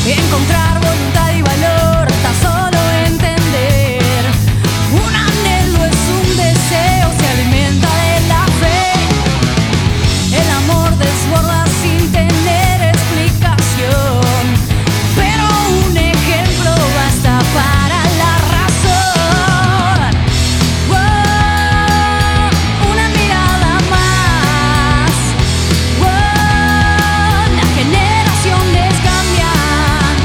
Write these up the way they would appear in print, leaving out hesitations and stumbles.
encontrar voluntad y valor, tan solo entender. Un anhelo es un deseo, se alimenta de la fe. El amor desborda sin tener explicación, pero un ejemplo basta para la razón. Wow, una mirada más. Wow, las generaciones cambian.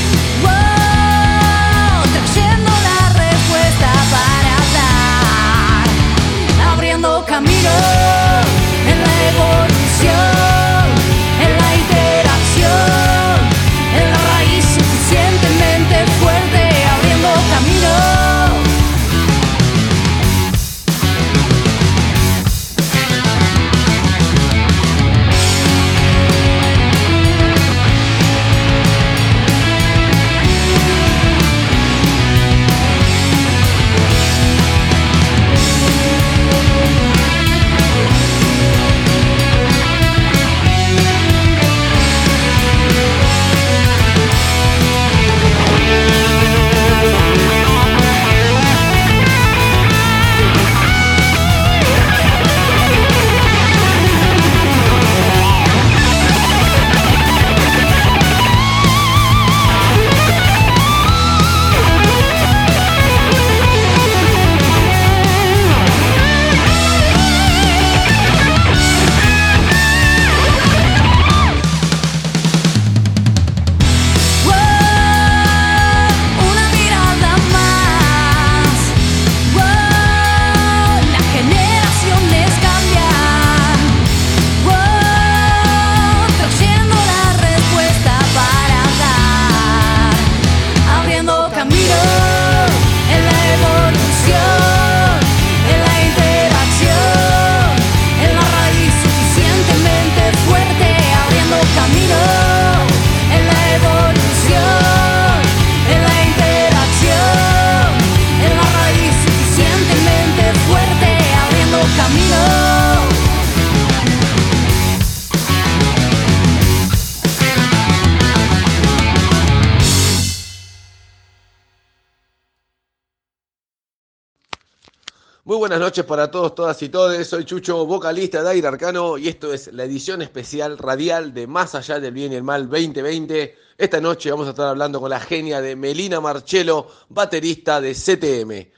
Wow, trayendo la respuesta para dar, abriendo camino en la evolución, en la interacción, en la raíz suficientemente fuerte, abriendo camino. Una mirada más. Wow, las generaciones cambian. Wow, trayendo la respuesta para dar, abriendo camino en la evolución, en la interacción, en la raíz suficientemente fuerte, abriendo camino en la evolución, en la interacción, en la raíz suficientemente fuerte, abriendo camino. Muy buenas noches para todos, todas y todes. Soy Chucho, vocalista de Aire Arcano, y esto es la edición especial radial de Más Allá del Bien y el Mal 2020. Esta noche vamos a estar hablando con la genia de Melina Marcello, baterista de CTM.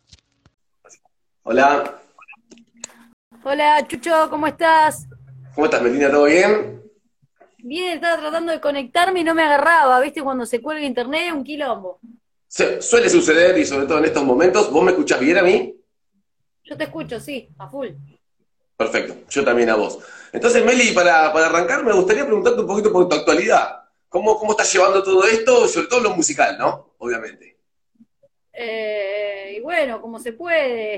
Hola, Hola Chucho, ¿cómo estás? ¿cómo estás, Melina? ¿Todo bien? Bien, estaba tratando de conectarme y no me agarraba, ¿viste? Cuando se cuelga internet, un quilombo. Suele suceder, y sobre todo en estos momentos. ¿Vos me escuchás bien a mí? Yo te escucho, sí, a full. Perfecto, yo también a vos. Entonces, Meli, para arrancar, me gustaría preguntarte un poquito por tu actualidad. ¿Cómo estás llevando todo esto? Sobre todo lo musical, ¿no? Obviamente. Y bueno, como se puede,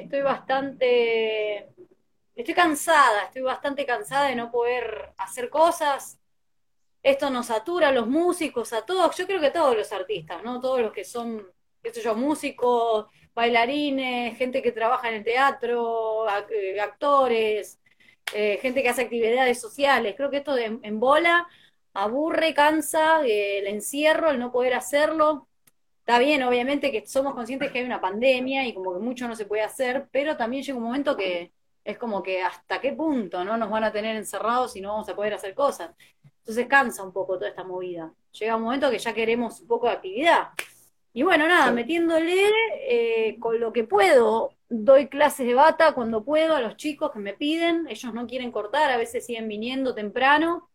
estoy cansada, estoy bastante cansada de no poder hacer cosas. Esto nos satura a los músicos, a todos, yo creo que a todos los artistas, ¿no? Todos los que son, qué sé yo, músicos, bailarines, gente que trabaja en el teatro, actores, gente que hace actividades sociales. Creo que esto en bola aburre, cansa, el encierro, el no poder hacerlo. Está bien, obviamente que somos conscientes que hay una pandemia y como que mucho no se puede hacer, pero también llega un momento que es como que hasta qué punto no nos van a tener encerrados y no vamos a poder hacer cosas. Entonces cansa un poco toda esta movida. Llega un momento que ya queremos un poco de actividad. Y bueno, nada, metiéndole con lo que puedo. Doy clases de bata cuando puedo a los chicos que me piden. Ellos no quieren cortar, a veces siguen viniendo temprano.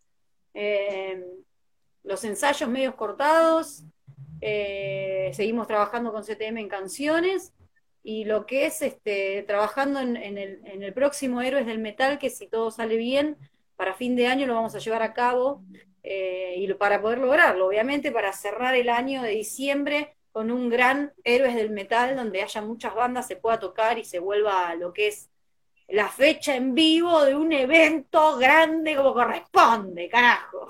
Los ensayos medios cortados. Seguimos trabajando con CTM en canciones. Y lo que es trabajando en el próximo Héroes del Metal, que si todo sale bien, para fin de año lo vamos a llevar a cabo. Y para poder lograrlo, obviamente, para cerrar el año de diciembre con un gran Héroes del Metal, donde haya muchas bandas, se pueda tocar y se vuelva a lo que es la fecha en vivo de un evento grande como corresponde, carajo.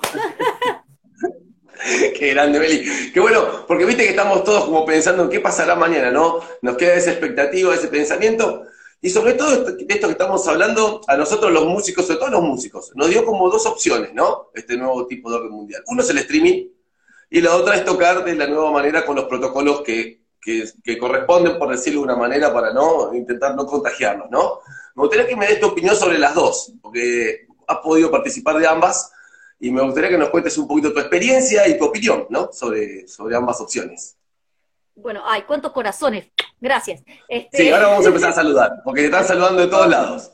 Qué grande, Meli. Qué bueno, porque viste que estamos todos como pensando en qué pasará mañana, ¿no? Nos queda esa expectativa, ese pensamiento. Y sobre todo de esto que estamos hablando, a nosotros los músicos, sobre todo los músicos, nos dio como dos opciones, ¿no? Este nuevo tipo de orden mundial. Uno es el streaming, y la otra es tocar de la nueva manera con los protocolos que corresponden, por decirlo de una manera, para no intentar no contagiarnos, ¿no? Me gustaría que me des tu opinión sobre las dos, porque has podido participar de ambas, y me gustaría que nos cuentes un poquito tu experiencia y tu opinión, ¿no? Sobre ambas opciones. Bueno, ay, cuántos corazones. Gracias. Sí, ahora vamos a empezar a saludar, porque te están saludando de todos lados.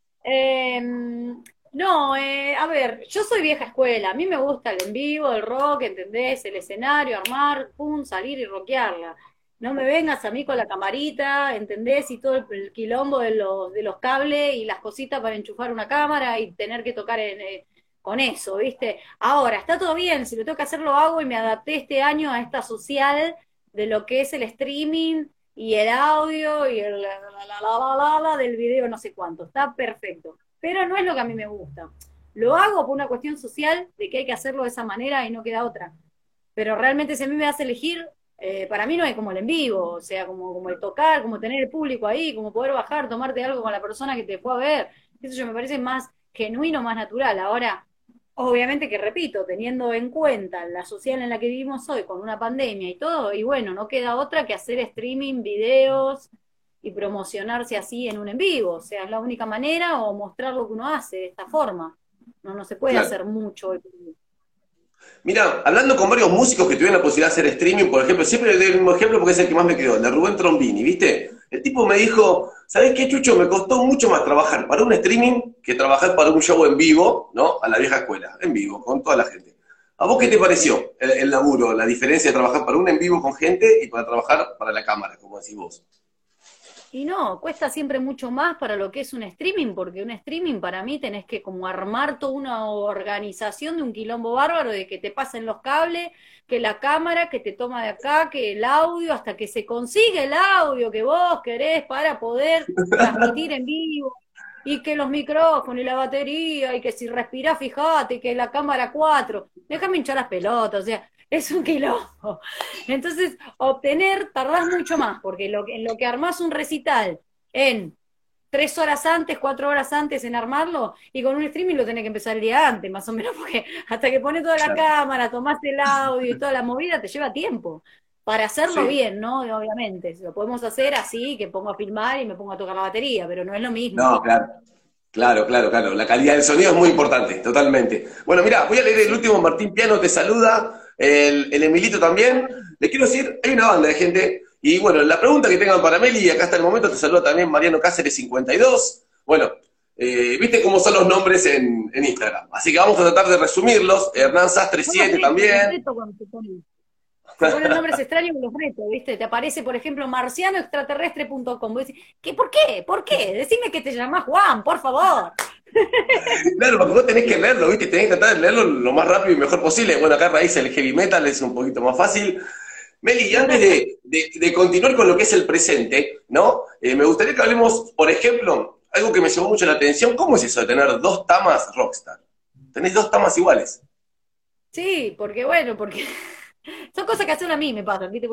No, a ver, yo soy vieja escuela, a mí me gusta el en vivo, el rock, ¿entendés? El escenario, armar, pum, salir y rockearla. No me vengas a mí con la camarita, ¿entendés? Y todo el quilombo de los cables y las cositas para enchufar una cámara y tener que tocar con eso, ¿viste? Ahora, está todo bien, si lo tengo que hacer lo hago y me adapté este año a esta social de lo que es el streaming y el audio y el del video no sé cuánto, está perfecto, pero no es lo que a mí me gusta. Lo hago por una cuestión social de que hay que hacerlo de esa manera y no queda otra. Pero realmente si a mí me das a elegir, para mí no es como el en vivo, o sea, como el tocar, como tener el público ahí, como poder bajar, tomarte algo con la persona que te fue a ver. Eso yo me parece más genuino, más natural. Ahora, obviamente que repito, teniendo en cuenta la social en la que vivimos hoy, con una pandemia y todo, y bueno, no queda otra que hacer streaming, videos y promocionarse así en un en vivo. O sea, es la única manera o mostrar lo que uno hace de esta forma. No se puede Claro. hacer mucho hoy. Mira, hablando con varios músicos que tuvieron la posibilidad de hacer streaming, por ejemplo, siempre le doy el mismo ejemplo porque es el que más me quedó, el de Rubén Trombini, ¿viste? El tipo me dijo, ¿sabés qué, Chucho? Me costó mucho más trabajar para un streaming que trabajar para un show en vivo, ¿no? A la vieja escuela, en vivo, con toda la gente. ¿A vos qué te pareció el laburo, la diferencia de trabajar para un en vivo con gente y para trabajar para la cámara, como decís vos? Y no, cuesta siempre mucho más para lo que es un streaming, porque un streaming para mí tenés que como armar toda una organización de un quilombo bárbaro, de que te pasen los cables, que la cámara, que te toma de acá, que el audio, hasta que se consigue el audio que vos querés para poder transmitir en vivo, y que los micrófonos y la batería, y que si respirás, fijate, que la cámara 4 déjame hinchar las pelotas, o sea, es un quilombo. Entonces, obtener, tardás mucho más, porque en lo que armás un recital en 3 horas antes, 4 horas antes en armarlo, y con un streaming lo tenés que empezar el día antes, más o menos, porque hasta que pones toda la Claro. cámara, tomás el audio y toda la movida, te lleva tiempo. Para hacerlo Sí. bien, ¿no? Obviamente, lo podemos hacer así, que pongo a filmar y me pongo a tocar la batería, pero no es lo mismo. No, claro. Claro, claro, claro. La calidad del sonido es muy importante, totalmente. Bueno, mira, voy a leer el Sí. último. Martín Piano te saluda, el Emilito también. Le quiero decir, hay una banda de gente. Y bueno, la pregunta que tengan para Meli, acá hasta el momento te saluda también Mariano Cáceres 52. Bueno, viste cómo son los nombres en Instagram. Así que vamos a tratar de resumirlos. Hernán Sastre Yo los 7 reto, los también. reto cuando se ponen nombres extraños y los reto, ¿viste? Te aparece, por ejemplo, marcianoextraterrestre.com. Vos decís, ¿qué, por qué? ¿Por qué? Decime que te llamás Juan, por favor. Claro, porque vos tenés que leerlo, ¿viste? Tenés que tratar de leerlo lo más rápido y mejor posible. Bueno, acá a raíz el heavy metal es un poquito más fácil. Meli, y antes de continuar con lo que es el presente, ¿no? Me gustaría que hablemos, por ejemplo, algo que me llamó mucho la atención. ¿Cómo es eso de tener dos tamas Rockstar? Tenés dos tamas iguales. Sí, porque bueno, porque son cosas que hacen a mí me pasan, ¿viste?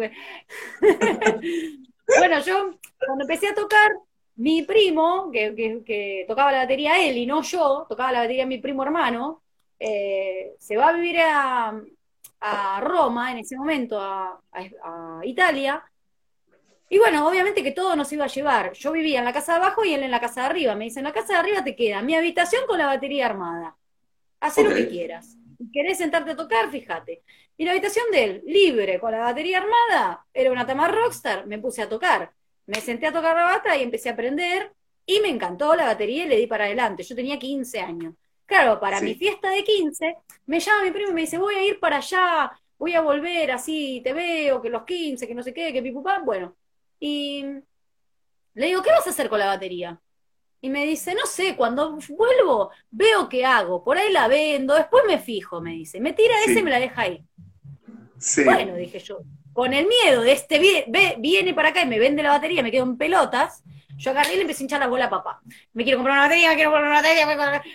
Bueno, yo cuando empecé a tocar, mi primo, que tocaba la batería él y no yo, tocaba la batería mi primo hermano, se va a vivir a Roma en ese momento, a Italia, y bueno, obviamente que todo nos iba a llevar. Yo vivía en la casa de abajo y él en la casa de arriba. Me dice, en la casa de arriba te queda mi habitación con la batería armada. Hacé Ok, lo que quieras. Si querés sentarte a tocar, fíjate. Y la habitación de él, libre, con la batería armada, era una tama rockstar, me puse a tocar. Me senté a tocar la bata y empecé a aprender, y me encantó la batería y le di para adelante. Yo tenía 15 años. Claro, para mi sí, fiesta de 15 me llama mi primo y me dice, voy a ir para allá, voy a volver, así te veo, que los 15 que no sé qué, que pipupá. Bueno, y le digo, ¿qué vas a hacer con la batería? Y me dice, no sé, cuando vuelvo veo qué hago, por ahí la vendo, después me fijo, me dice. Me tira ese y me sí, la deja ahí. sí. Bueno, dije yo, con el miedo de viene para acá y me vende la batería, me quedo en pelotas, yo agarré y le empecé a hinchar la bola a papá. Me quiero comprar una batería, me quiero comprar una batería.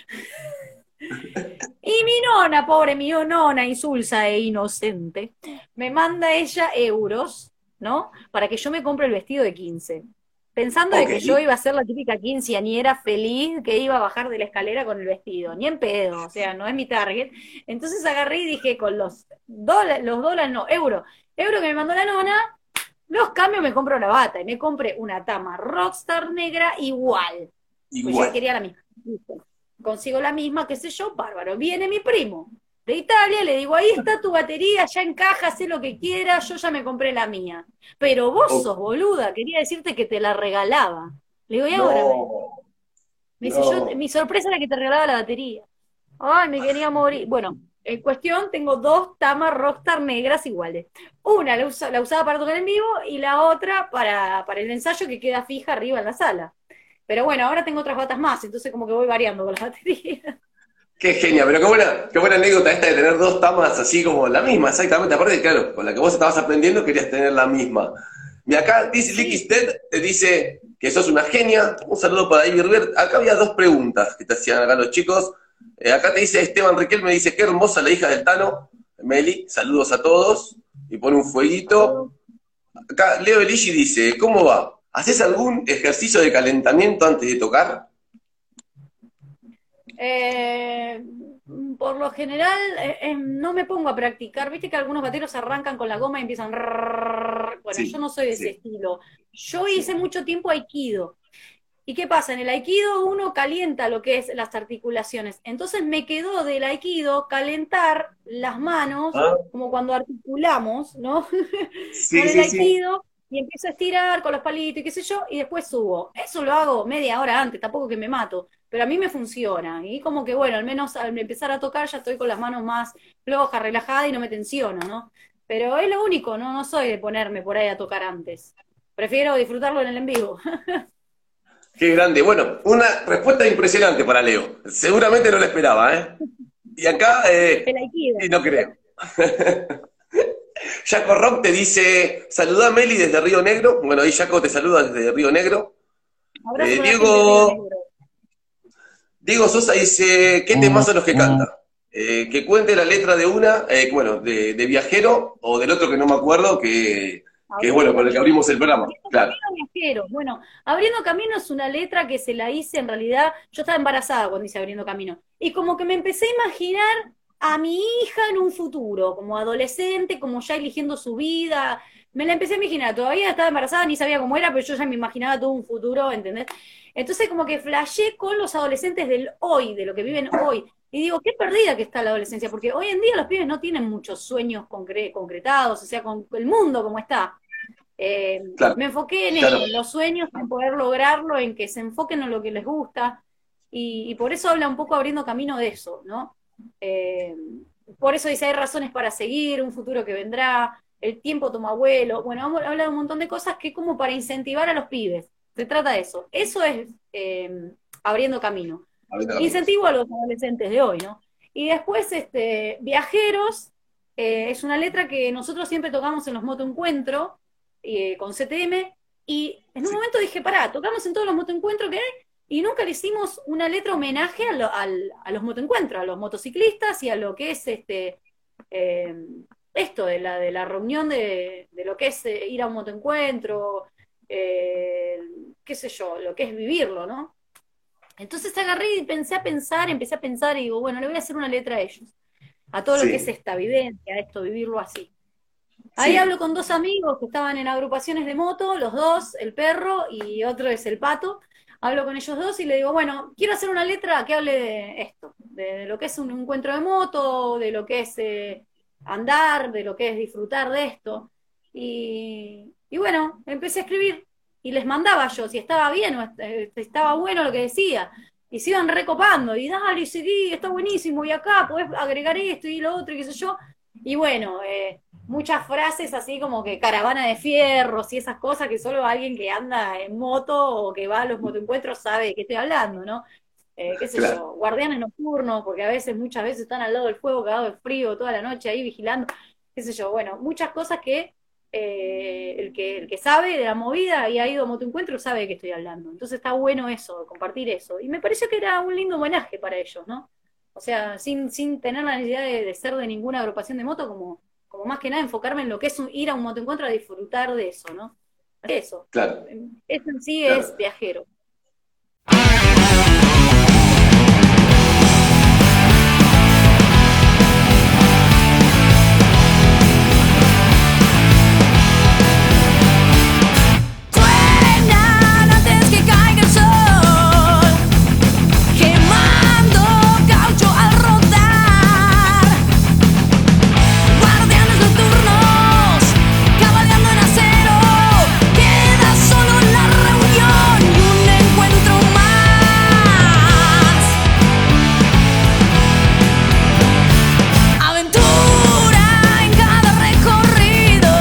Y mi nona, pobre mi nona, insulsa e inocente, me manda ella euros, ¿no? Para que yo me compre el vestido de 15. pensando de Ok. que yo iba a ser la típica quinceañera feliz que iba a bajar de la escalera con el vestido, ni en pedo, o sea, no es mi target. Entonces agarré y dije, con los dólares, no, euro que me mandó la nona, los cambio, me compro la bata, y me compré una tama Rockstar negra igual, pues yo Igual. quería la misma. Listo. Consigo la misma, qué sé yo, bárbaro. Viene mi primo de Italia, le digo, ahí está tu batería, ya encaja, sé lo que quieras, yo ya me compré la mía. Pero vos Ok. sos boluda, quería decirte que te la regalaba. Le digo, y ahora No, me dice, no. mi sorpresa era que te regalaba la batería. Ay, me quería morir. Bueno, en cuestión, tengo dos tamas Rockstar negras iguales. Una la usaba para tocar en vivo y la otra para el ensayo que queda fija arriba en la sala. Pero bueno, ahora tengo otras batas más, entonces como que voy variando con la batería. Qué genia, pero qué buena anécdota esta de tener dos tamas así como la misma, exactamente. Aparte, claro, con la que vos estabas aprendiendo querías tener la misma. Y acá dice Sí, Lickisted, te dice que sos una genia. Un saludo para Ivy River. Acá había dos preguntas que te hacían acá los chicos. Acá te dice Esteban Riquel, me dice, qué hermosa la hija del Tano. Meli, saludos a todos. Y pone un fueguito. saludos. Acá Leo Eligi dice, ¿cómo va? ¿Haces algún ejercicio de calentamiento antes de tocar? Eh, por lo general, no me pongo a practicar. Viste que algunos bateros arrancan con la goma y empiezan. Bueno, yo Sí, no soy de ese sí, estilo. Yo sí. hice mucho tiempo aikido. ¿Y qué pasa? En el aikido uno calienta lo que es las articulaciones. Entonces me quedó del aikido calentar las manos, Ah, como cuando articulamos, ¿no? sí, Con el sí, sí. aikido y empiezo a estirar con los palitos y qué sé yo, y después subo. Eso lo hago media hora antes, tampoco que me mato, pero a mí me funciona. Y como que, bueno, al menos al empezar a tocar ya estoy con las manos más flojas, relajadas y no me tensiono, ¿no? Pero es lo único, ¿no? No soy de ponerme por ahí a tocar antes. Prefiero disfrutarlo en el en vivo. Qué grande. Bueno, una respuesta impresionante para Leo. Seguramente no la esperaba, ¿eh? Y acá, El aikido. y no creo. Jaco Rock te dice, saludá a Meli desde Río Negro. Bueno, ahí Jaco te saluda desde Río Negro. Abrazo para la gente de Río Diego, Negro. Diego Sosa dice, ¿qué temas son los que canta? Que cuente la letra de una, bueno, de Viajero o del otro que no me acuerdo, que es bueno, Abriendo con el que camino. abrimos el programa. Abriendo Claro. camino viajero. Bueno, abriendo camino es una letra que se la hice en realidad. Yo estaba embarazada cuando hice abriendo camino. Y como que me empecé a imaginar a mi hija en un futuro, como adolescente, como ya eligiendo su vida. Me la empecé a imaginar. Todavía estaba embarazada, ni sabía cómo era, pero yo ya me imaginaba todo un futuro, ¿entendés? Entonces como que flashé con los adolescentes del hoy, de lo que viven hoy. Y digo, qué perdida que está la adolescencia, porque hoy en día los pibes no tienen muchos sueños concretados, o sea, con el mundo como está. Claro, Me enfoqué en eso, claro. en los sueños, en poder lograrlo, en que se enfoquen en lo que les gusta, y por eso habla un poco abriendo camino de eso, ¿no? Eh, por eso dice, hay razones para seguir, un futuro que vendrá, el tiempo toma vuelo, bueno, habla de un montón de cosas que como para incentivar a los pibes, se trata de eso, eso es abriendo camino. Abriendo caminos. Incentivo a los adolescentes de hoy, ¿no? Y después, Viajeros, es una letra que nosotros siempre tocamos en los motoencuentros, con CTM, y en un Sí. momento dije, pará, tocamos en todos los motoencuentros que hay, y nunca le hicimos una letra homenaje a los motoencuentros, a los motociclistas y a lo que es eh, esto de la reunión de lo que es ir a un motoencuentro, eh, qué sé yo, lo que es vivirlo, ¿no? Entonces agarré y empecé a pensar y digo, bueno, le voy a hacer una letra a ellos, a todo lo que es Sí, esta vivencia, esto, vivirlo así. Ahí hablo sí. con dos amigos que estaban en agrupaciones de moto, los dos, el perro y otro es el pato. Hablo con ellos dos y le digo, bueno, quiero hacer una letra que hable de esto, de lo que es un encuentro de moto, de lo que es andar, de lo que es disfrutar de esto. Y bueno, empecé a escribir y les mandaba yo si estaba bien o si estaba bueno lo que decía. Y se iban recopando, y dale, sí, está buenísimo, y acá podés agregar esto y lo otro, y qué sé yo. Y bueno, muchas frases así como que caravana de fierros y esas cosas que solo alguien que anda en moto o que va a los motoencuentros sabe de qué estoy hablando, ¿no? Qué sé Claro. yo, guardianes nocturnos, porque a veces, muchas veces están al lado del fuego, cagados de frío, toda la noche ahí vigilando, qué sé yo, bueno, muchas cosas que el que sabe de la movida y ha ido a motoencuentro sabe de qué estoy hablando. Entonces está bueno eso, compartir eso. Y me pareció que era un lindo homenaje para ellos, ¿no? O sea, sin tener la necesidad de ser de ninguna agrupación de moto, como más que nada enfocarme en lo que es ir a un motoencuentro a disfrutar de eso, ¿no? Eso. Claro. Eso en sí Claro. es viajero. Suenan antes que caiga el sol, quemando caucho al rodar. Guardianes nocturnos, cabalgando en acero. Queda solo la reunión y un encuentro más. Aventura en cada recorrido,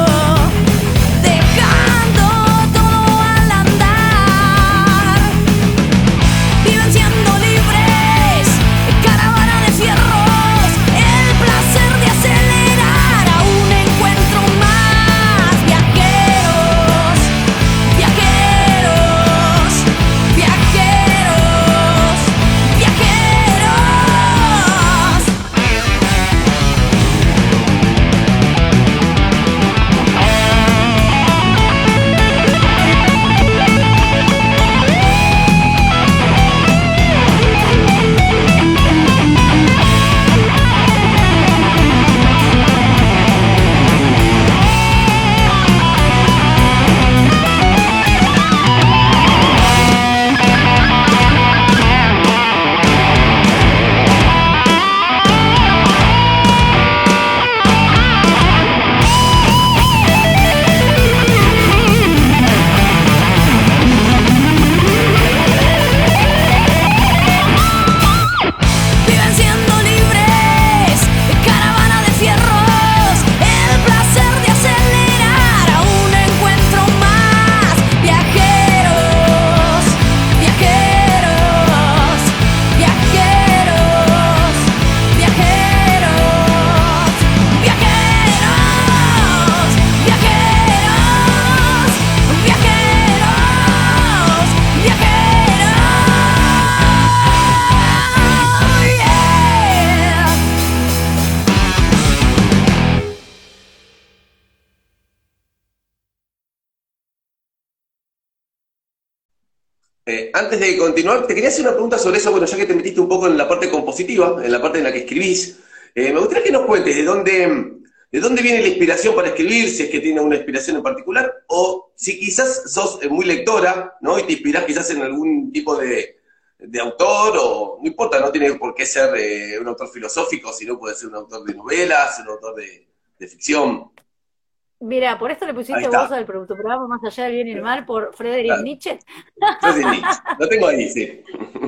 dejando todo al andar. Viven siendo libres, caravana de fierros, el placer de acelerar a un encuentro más. Viajeros, viajeros, viajeros, viajeros. Viven siendo libres, caravana de fierros, el placer de acelerar a un encuentro más. Viajeros, viajeros, viajeros, viajeros, viajeros, viajeros, viajeros, Antes de continuar, te quería hacer una pregunta sobre eso, bueno, ya que te metiste un poco en la parte compositiva, en la parte en la que escribís, me gustaría que nos cuentes de dónde viene la inspiración para escribir, si es que tiene una inspiración en particular, o si quizás sos muy lectora, ¿no? Y te inspirás quizás en algún tipo de autor, o no importa, no tiene por qué ser un autor filosófico, sino puede ser un autor de novelas, un autor de ficción. Mira, por esto le Ahí pusiste está. voz al tu programa Más allá del bien y el mal por Friedrich Claro. Nietzsche. Friedrich Nietzsche. Lo tengo ahí, sí.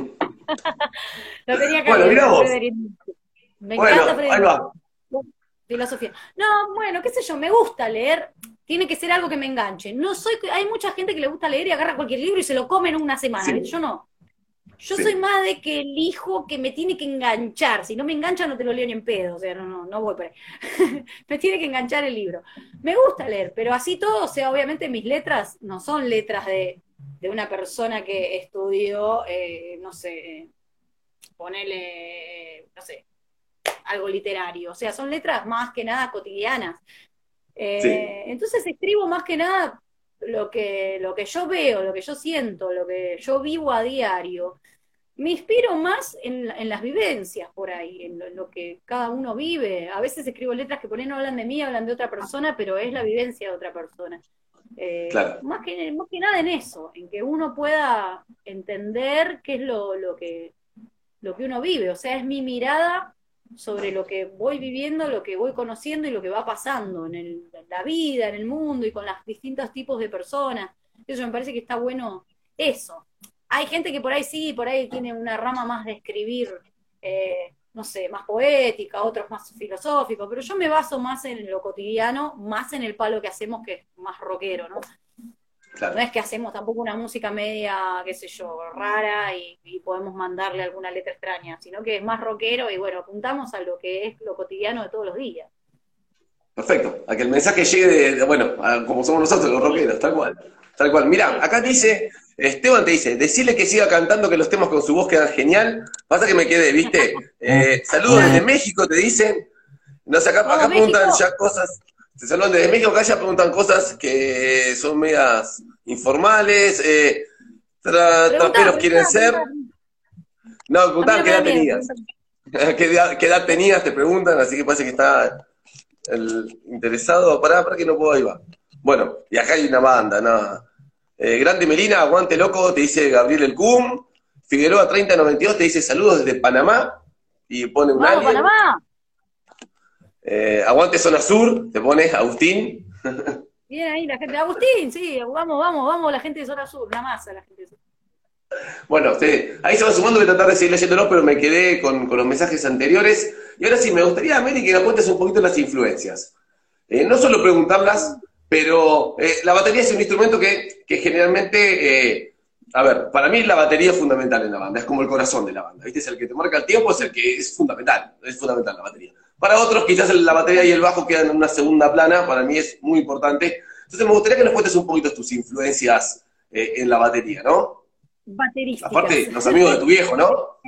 Lo tenía que Bueno, mirá agregar, vos. Friedrich Nietzsche. Me Bueno, encanta ahí Friedrich va. Nietzsche. Filosofía. No, bueno, qué sé yo, me gusta leer. Tiene que ser algo que me enganche. No soy, hay mucha gente que le gusta leer y agarra cualquier libro y se lo come en una semana. Sí. Yo no. Yo Sí. soy más de que elijo que me tiene que enganchar. Si no me engancha, no te lo leo ni en pedo. O sea, no voy por ahí. Me tiene que enganchar el libro. Me gusta leer, pero así todo, o sea, obviamente mis letras no son letras de una persona que estudió, no sé, ponele, no sé, algo literario. O sea, son letras más que nada cotidianas. Sí. Entonces escribo más que nada lo que yo veo, lo que yo siento, lo que yo vivo a diario. Me inspiro más en las vivencias por ahí, en lo que cada uno vive. A veces escribo letras que por ahí no hablan de mí, hablan de otra persona, pero es la vivencia de otra persona. Claro. Más que nada en eso, en que uno pueda entender qué es lo que uno vive. O sea, es mi mirada sobre lo que voy viviendo, lo que voy conociendo y lo que va pasando en la vida, en el mundo y con los distintos tipos de personas. Eso me parece que está bueno eso. Hay gente que por ahí sí, por ahí tiene una rama más de escribir, no sé, más poética, otros más filosóficos, pero yo me baso más en lo cotidiano, más en el palo que hacemos, que es más rockero, ¿no? Claro. No es que hacemos tampoco una música media, qué sé yo, rara y podemos mandarle alguna letra extraña, sino que es más rockero y bueno, apuntamos a lo que es lo cotidiano de todos los días. Perfecto, a que el mensaje llegue como somos nosotros, los rockeros, tal cual. Tal cual. Mirá, acá dice, Esteban te dice, decirle que siga cantando, que los temas con su voz quedan genial. Pasa que me quedé, ¿viste? Saludos desde México, te dicen. No sé, acá apuntan México. ya cosas. Se saludan desde México, acá ya preguntan cosas que son medias informales. Traperos quieren ser. No, preguntaban qué edad tenías. ¿Qué edad tenías? Te preguntan, así que parece que está el interesado. Pará que no puedo, ahí va. Bueno, y acá hay una banda, ¿no? Grande Melina, aguante loco, te dice Gabriel El Cum. Figueroa 3092 te dice saludos desde Panamá. Y pone un ¡Vamos, alien. Panamá! Aguante Zona Sur, te pone Agustín. Bien ahí la gente. Agustín, sí, vamos, la gente de Zona Sur, una masa la gente de Zona Sur. Bueno, sí, ahí se va sumando, voy a tratar de seguir leyéndolo, pero me quedé con los mensajes anteriores. Y ahora sí, me gustaría, Mary, que nos cuentes un poquito las influencias. No solo preguntarlas, pero la batería es un instrumento que generalmente, a ver, para mí la batería es fundamental en la banda, es como el corazón de la banda, ¿viste? Es el que te marca el tiempo, es el que es fundamental la batería. Para otros quizás la batería y el bajo quedan en una segunda plana, para mí es muy importante. Entonces me gustaría que nos cuentes un poquito tus influencias en la batería, ¿no? Baterísticas. Aparte, los amigos de tu viejo, ¿no?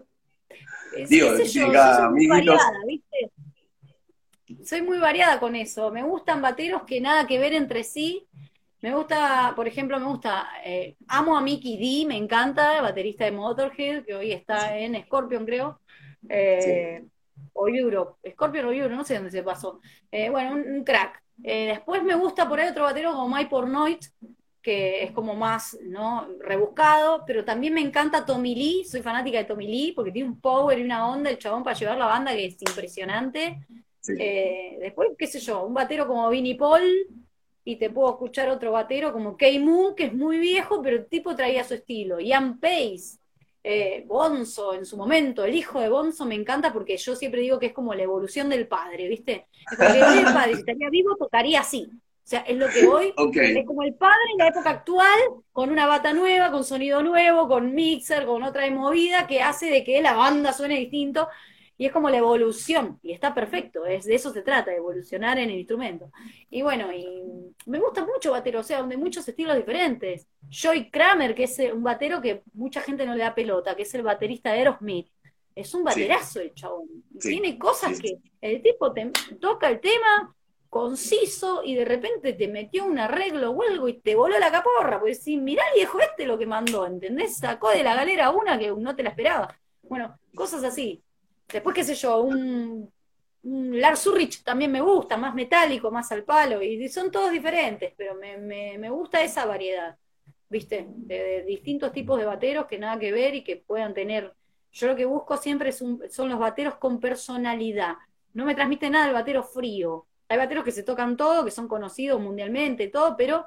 Digo, qué sé yo, tiene yo cada soy muy amiguitos. variada, ¿viste? Soy muy variada con eso. Me gustan bateros que nada que ver entre sí. Me gusta, por ejemplo, amo a Mickey D, me encanta, baterista de Motorhead, que hoy está en Scorpion, creo. Sí. O Europe, Scorpion o Europe, no sé dónde se pasó. Bueno, un crack. Después me gusta por ahí otro batero como Mike Portnoy, que es como más, ¿no?, rebuscado, pero también me encanta Tommy Lee, soy fanática de Tommy Lee, porque tiene un power y una onda el chabón para llevar la banda que es impresionante. Sí. Después, qué sé yo, un batero como Vinnie Paul, y te puedo escuchar otro batero como K-Moon, que es muy viejo, pero el tipo traía su estilo. Ian Pace, Bonzo en su momento, el hijo de Bonzo me encanta porque yo siempre digo que es como la evolución del padre, ¿viste? Es como que el padre, si estaría vivo, tocaría así. O sea, es lo que voy, Okay. es como el padre en la época actual, con una bata nueva, con sonido nuevo, con mixer, con otra movida, que hace de que la banda suene distinto, y es como la evolución, y está perfecto, de eso se trata, de evolucionar en el instrumento. Y bueno, y me gusta mucho batero, o sea, de muchos estilos diferentes. Joey Kramer, que es un batero que mucha gente no le da pelota, que es el baterista de Aerosmith, es un baterazo el chabón, y tiene cosas que el tipo te toca el tema conciso y de repente te metió un arreglo o algo y te voló la caporra, porque si mirá el viejo lo que mandó, ¿entendés? Sacó de la galera una que no te la esperaba. Bueno, cosas así. Después, qué sé yo, un Lars Ulrich también me gusta, más metálico, más al palo, y son todos diferentes, pero me gusta esa variedad, ¿viste? De distintos tipos de bateros que nada que ver y que puedan tener. Yo lo que busco siempre son los bateros con personalidad. No me transmite nada el batero frío. Hay bateros que se tocan todo, que son conocidos mundialmente, todo, pero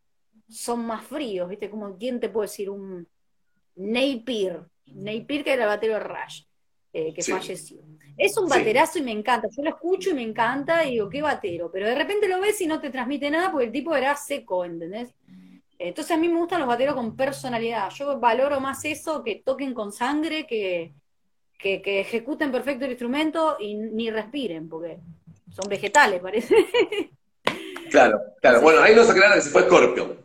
son más fríos, ¿viste? Como, ¿quién te puede decir? Un Napier, que era el batero de Rush, que falleció. Es un baterazo y me encanta. Yo lo escucho y me encanta y digo, qué batero. Pero de repente lo ves y no te transmite nada porque el tipo era seco, ¿entendés? Entonces a mí me gustan los bateros con personalidad. Yo valoro más eso, que toquen con sangre, que ejecuten perfecto el instrumento y ni respiren, porque son vegetales, parece. Claro. Bueno, ahí nos aclara que se fue Scorpion.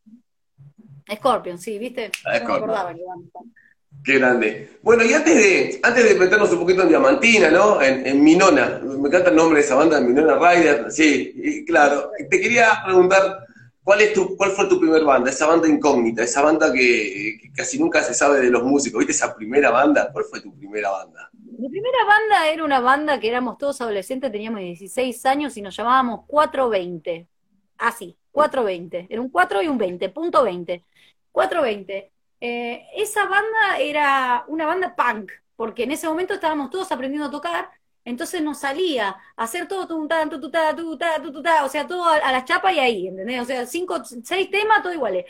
Scorpion, sí, ¿viste? No me acordaba que iban. Qué grande. Bueno, y antes de meternos un poquito en Diamantina, ¿no? En Minona, me encanta el nombre de esa banda, Minona Rider, sí, y claro. Te quería preguntar, ¿cuál fue tu primer banda? Esa banda incógnita, esa banda que casi nunca se sabe de los músicos, ¿viste? Esa primera banda, ¿cuál fue tu primera banda? Mi primera banda era una banda que éramos todos adolescentes, teníamos 16 años y nos llamábamos 420. Así, 420. Era un 4 y un 20, punto 20. 420. Esa banda era una banda punk, porque en ese momento estábamos todos aprendiendo a tocar, entonces nos salía a hacer todo tututá, tututá, tututá, tututá, o sea, todo a la chapa y ahí, ¿entendés? O sea, 5, 6 temas, todo iguales.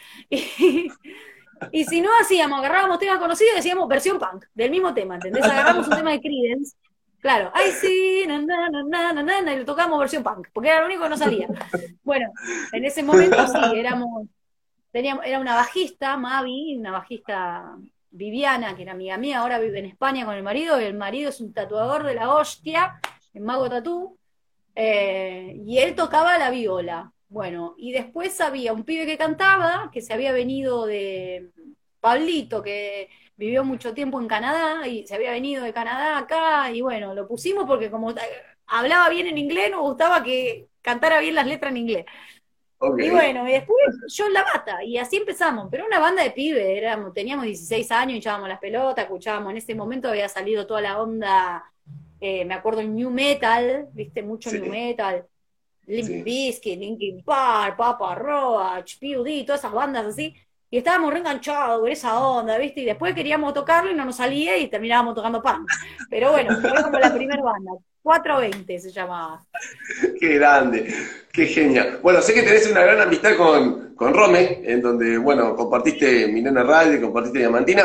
Y si no agarrábamos temas conocidos y decíamos versión punk, del mismo tema, ¿entendés? Agarramos un tema de Creedence, claro, ay sí, y lo tocamos versión punk, porque era lo único que nos salía. Bueno, en ese momento sí, era una bajista, Mavi, una bajista Viviana, que era amiga mía, ahora vive en España con el marido, y el marido es un tatuador de la hostia, en Mago Tatú, y él tocaba la viola. Bueno, y después había un pibe que cantaba, que se había venido de Pablito, que vivió mucho tiempo en Canadá, y se había venido de Canadá acá, y bueno, lo pusimos porque como hablaba bien en inglés, nos gustaba que cantara bien las letras en inglés. Ok. Y bueno, y después yo en la bata, y así empezamos, pero una banda de pibes, teníamos 16 años, hinchábamos las pelotas, escuchábamos, en ese momento había salido toda la onda, me acuerdo el new metal, viste, mucho new Sí, metal, Limp sí. Bizkit, Linkin Park, Papa Roach, PUD, todas esas bandas así, y estábamos reenganchados con esa onda, viste, y después queríamos tocarlo y no nos salía y terminábamos tocando punk. Pero bueno, fue como la primera banda, 420 se llamaba. Qué grande, qué genial. Bueno, sé que tenés una gran amistad con Rome, en donde, bueno, compartiste Milena Radio, compartiste Diamantina.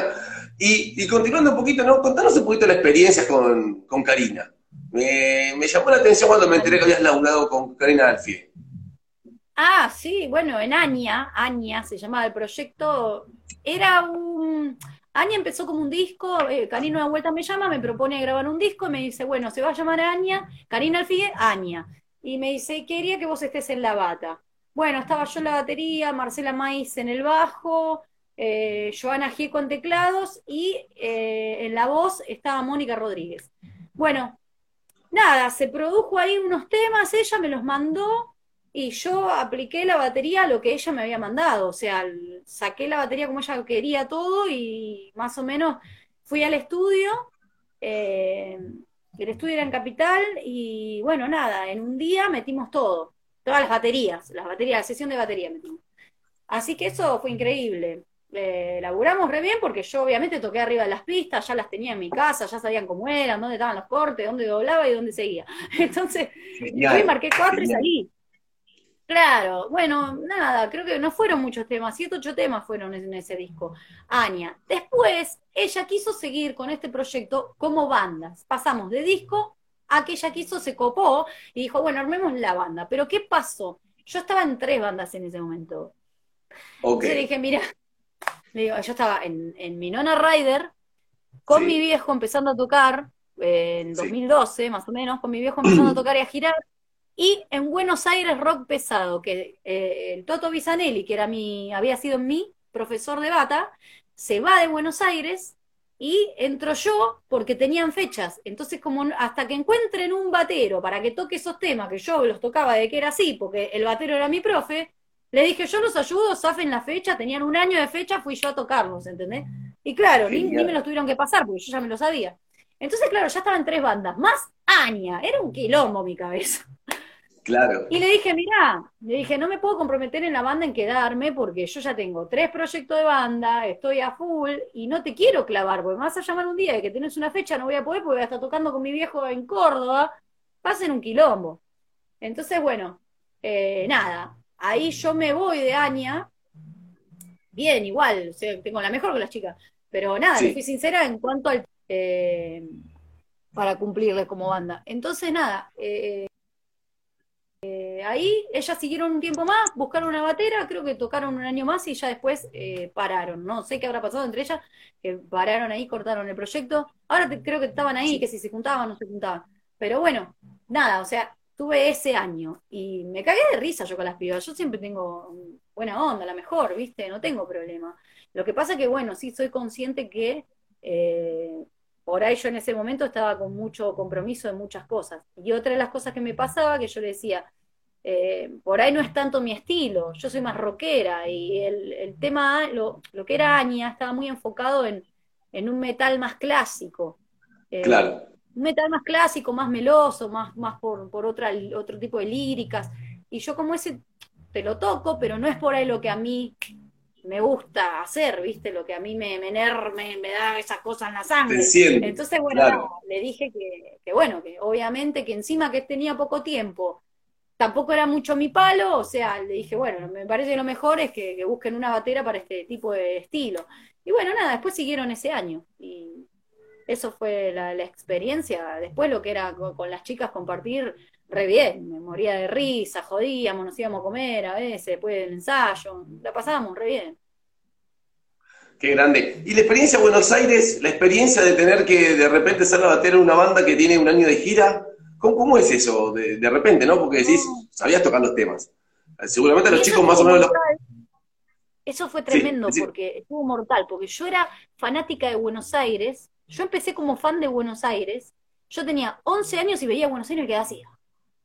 Y continuando un poquito, ¿no? Contanos un poquito la experiencia con Karina. Me llamó la atención cuando me enteré que habías laburado con Karina Alfie. Ah, sí, bueno, en Aña se llamaba el proyecto, era un... Aña empezó como un disco, Karina una vuelta me llama, me propone grabar un disco, y me dice, bueno, se va a llamar Aña, Karina Alfigue, Aña. Y me dice, quería que vos estés en la bata. Bueno, estaba yo en la batería, Marcela Maiz en el bajo, Joana Gieco en teclados, y en la voz estaba Mónica Rodríguez. Bueno, nada, se produjo ahí unos temas, ella me los mandó y yo apliqué la batería a lo que ella me había mandado, o sea, saqué la batería como ella quería todo y más o menos fui al estudio, eh, el estudio era en Capital y bueno, nada, en un día metimos todo, todas las baterías, la sesión de batería metimos. Así que eso fue increíble. Laburamos re bien porque yo obviamente toqué arriba de las pistas, ya las tenía en mi casa, ya sabían cómo eran, dónde estaban los cortes, dónde doblaba y dónde seguía. Entonces, fui, Genial, marqué cuatro y genial. salí. Claro, bueno, nada, creo que no fueron muchos temas, 7, 8 temas fueron en ese disco. Aña. Después, ella quiso seguir con este proyecto como bandas. Pasamos de disco a que ella quiso, se copó y dijo, bueno, armemos la banda. Pero ¿qué pasó? Yo estaba en 3 bandas en ese momento. Ok, Entonces le dije, mira, le digo, yo estaba en Winona Ryder, con mi sí, viejo empezando a tocar, en sí. 2012 más o menos, con mi viejo empezando a tocar y a girar, y en Buenos Aires rock pesado, que el Toto Bisanelli, que había sido mi profesor de bata, se va de Buenos Aires y entro yo porque tenían fechas. Entonces, como hasta que encuentren un batero para que toque esos temas, que yo los tocaba de que era así, porque el batero era mi profe, le dije, yo los ayudo, zafen la fecha, tenían un año de fecha, fui yo a tocarlos, ¿entendés? Y claro, ni me Genial, los tuvieron que pasar, porque yo ya me lo sabía. Entonces, claro, ya estaban 3 bandas, más Aña, era un quilombo mi cabeza. claro. Y le dije, mirá, le dije, no me puedo comprometer en la banda en quedarme porque yo ya tengo 3 proyectos de banda, estoy a full y no te quiero clavar, porque me vas a llamar un día de que tenés una fecha, no voy a poder porque voy a estar tocando con mi viejo en Córdoba, pasen un quilombo. Entonces, bueno, nada, ahí yo me voy de Aña, bien, igual, o sea, tengo la mejor con las chicas, pero nada, le fui Sí, sincera en cuanto al... para cumplirles como banda. Entonces, nada, ahí ellas siguieron un tiempo más, buscaron una batera, creo que tocaron un año más y ya después pararon. No sé qué habrá pasado entre ellas, que pararon ahí, cortaron el proyecto. Ahora creo que estaban ahí, que sí. si se juntaban o no se juntaban. Pero bueno, nada, o sea, tuve ese año y me cagué de risa yo con las pibas. Yo siempre tengo buena onda, la mejor, ¿viste? No tengo problema. Lo que pasa que, bueno, sí soy consciente que por ahí yo en ese momento estaba con mucho compromiso de muchas cosas. Y otra de las cosas que me pasaba, que yo le decía, por ahí no es tanto mi estilo, yo soy más rockera y el tema, lo que era Aña, estaba muy enfocado en un metal más clásico, eh, Claro, un metal más clásico, más meloso, más por otro tipo de líricas, y yo como ese te lo toco, pero no es por ahí lo que a mí me gusta hacer, ¿viste? Lo que a mí me da esa cosa en la te sangre. enciendo, Entonces, bueno, nada, claro. le dije que bueno, que obviamente que encima que tenía poco tiempo, tampoco era mucho mi palo, o sea, le dije, bueno, me parece que lo mejor es que busquen una batera para este tipo de estilo. Y bueno, nada, después siguieron ese año. Y eso fue la experiencia. Después lo que era con las chicas compartir, re bien. Me moría de risa, jodíamos, nos íbamos a comer a veces, después del ensayo. La pasábamos re bien. Qué grande. Y la experiencia de Buenos Aires, la experiencia de tener que de repente ser la batera de una banda que tiene un año de gira, ¿cómo es eso? De repente, ¿no? Porque decís, No. sabías tocar los temas. Seguramente Y los eso chicos más estuvo o menos los... mortal. Eso fue Sí, tremendo porque estuvo mortal, porque yo era fanática de Buenos Aires, yo empecé como fan de Buenos Aires, yo tenía 11 años y veía Buenos Aires y me quedaba así.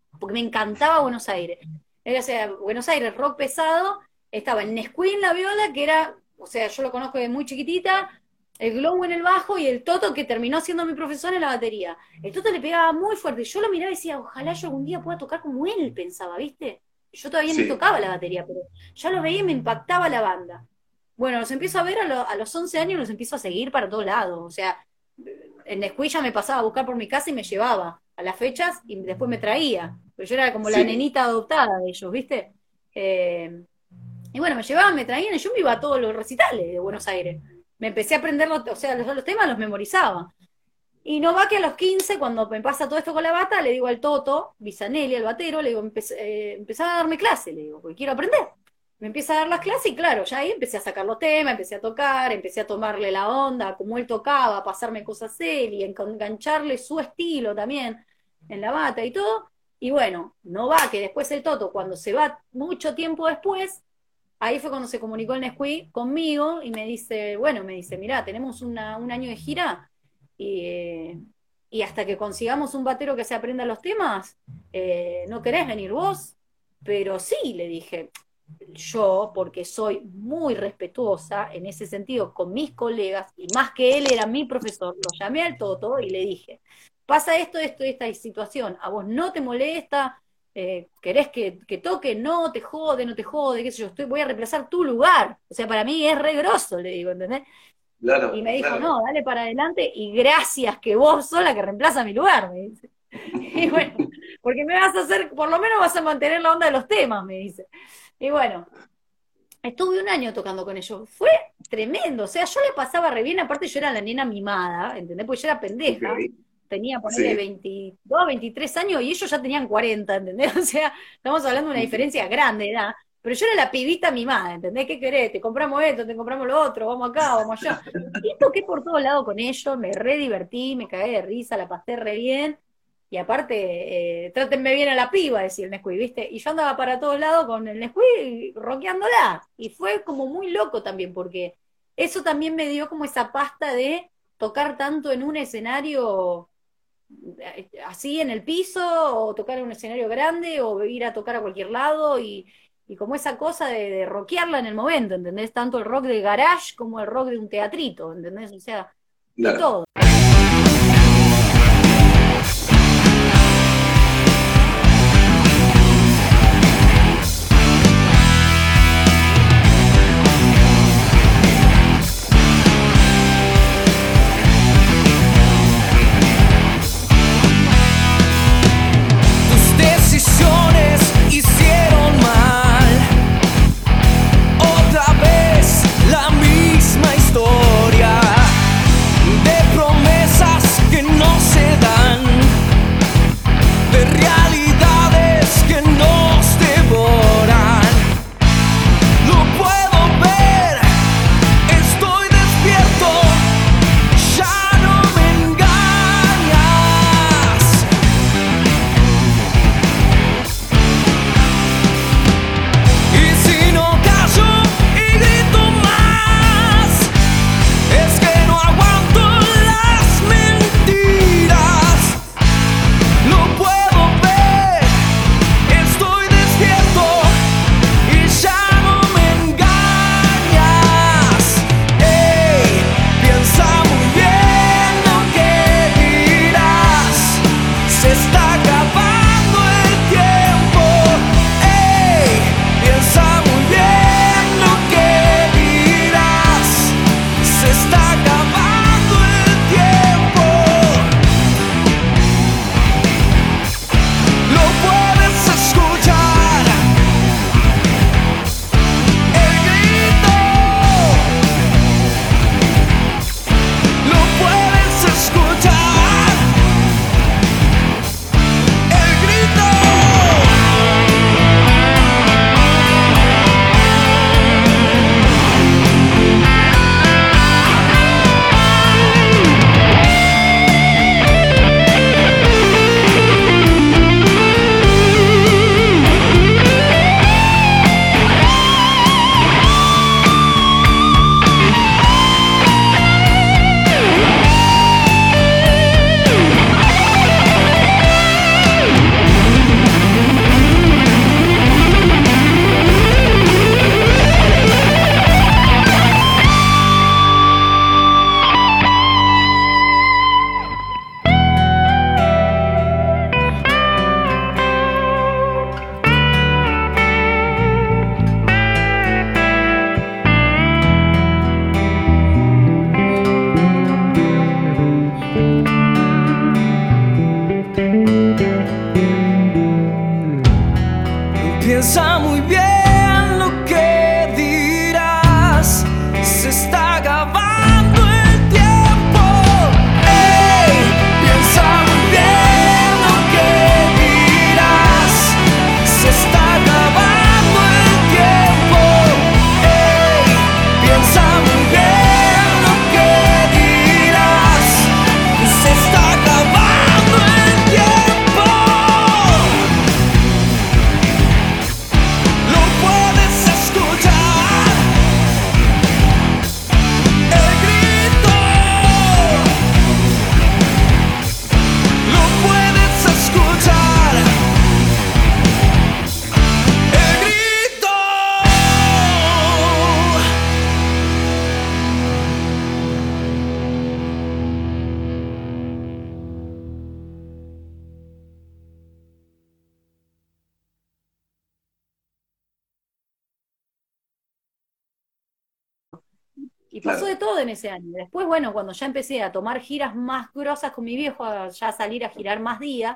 porque me encantaba Buenos Aires. O sea, Buenos Aires, rock pesado, estaba el Nesquí en la viola, que era, o sea, yo lo conozco desde muy chiquitita, el Globo en el bajo y el Toto, que terminó siendo mi profesor en la batería. El Toto le pegaba muy fuerte, yo lo miraba y decía, ojalá yo algún día pueda tocar como él, pensaba, ¿viste? Yo todavía ni Sí. tocaba la batería, pero ya lo veía y me impactaba la banda. Bueno, los empiezo a ver a los 11 años, los empiezo a seguir para todos lados. O sea, en Escuilla me pasaba a buscar por mi casa y me llevaba a las fechas y después me traía. Pero yo era como la Sí. nenita adoptada de ellos, ¿viste? Eh, y bueno, me llevaban, me traían y yo me iba a todos los recitales de Buenos Aires. Me empecé a aprender, o sea, los temas los memorizaba. Y no va que a los 15, cuando me pasa todo esto con la bata, le digo al Toto, Bisanelli, al batero, le digo, empezá a darme clase, le digo, porque quiero aprender. Me empieza a dar las clases y claro, ya ahí empecé a sacar los temas, empecé a tocar, empecé a tomarle la onda, como él tocaba, a pasarme cosas él y engancharle su estilo también en la bata y todo. Y bueno, no va que después el Toto, cuando se va mucho tiempo después, ahí fue cuando se comunicó el Nesquí conmigo y me dice, bueno, me dice, mirá, tenemos un año de gira y, y hasta que consigamos un batero que se aprenda los temas, ¿no querés venir vos? Pero sí, le dije, yo, porque soy muy respetuosa en ese sentido con mis colegas, y más que él era mi profesor, lo llamé al Toto y le dije, pasa esta situación, ¿a vos no te molesta? ¿Querés que toque? No te jode, no te jode, qué sé yo, voy a reemplazar tu lugar. O sea, para mí es re grosso, le digo, ¿entendés? Claro, Y me dijo, claro. no, dale para adelante y gracias que vos sos la que reemplaza mi lugar, me dice. Y bueno, porque me vas a hacer, por lo menos vas a mantener la onda de los temas, me dice. Y bueno, estuve un año tocando con ellos. Fue tremendo. O sea, yo le pasaba re bien. Aparte, yo era la nena mimada, ¿entendés? Porque yo era Ok. pendeja. Tenía, ponerle Sí. 22, 23 años y ellos ya tenían 40, ¿entendés? O sea, estamos hablando de una diferencia grande de edad. Pero yo era la pibita mimada, ¿entendés? ¿Qué querés? Te compramos esto, te compramos lo otro, vamos acá, vamos allá. Y toqué por todos lados con ellos, me re divertí, me cagué de risa, la pasé re bien. Y aparte, trátenme bien a la piba, decía el Nesquí, ¿viste? Y yo andaba para todos lados con el Nesquí rockeándola. Y fue como muy loco también, porque eso también me dio como esa pasta de tocar tanto en un escenario así en el piso, o tocar en un escenario grande, o ir a tocar a cualquier lado, y como esa cosa de rockearla en el momento, ¿entendés? Tanto el rock de garage como el rock de un teatrito, ¿entendés? O sea, de Claro. todo. Tus decisiones hicieron mal. Otra vez la misma historia de promesas. Piensa muy bien lo que dirás. Se está acabando el tiempo. Ey, piensa muy bien lo que dirás. Se está acabando el tiempo. Ey, piensa muy bien lo que dirás. Se está acabando el tiempo. Lo puedes escuchar, el grito. Lo puedes escuchar, el grito. Y pasó Claro. de todo en ese año. Después, bueno, cuando ya empecé a tomar giras más grosas con mi viejo, a ya salir a girar más días,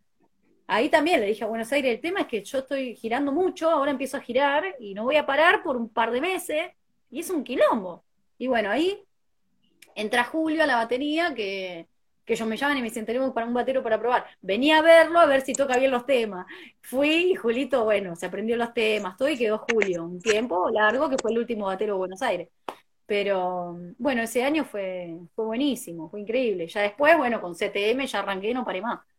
ahí también le dije a Buenos Aires, el tema es que yo estoy girando mucho, ahora empiezo a girar y no voy a parar por un par de meses, y es un quilombo. Y bueno, ahí entra Julio a la batería, que ellos me llaman y me dicen, tenemos para un batero para probar. Venía a verlo, a ver si toca bien los temas. Fui y Julito, bueno, se aprendió los temas, todo y quedó Julio, un tiempo largo que fue el último batero de Buenos Aires. Pero bueno, ese año fue buenísimo, fue increíble. Ya después, bueno, con CTM ya arranqué y no paré más.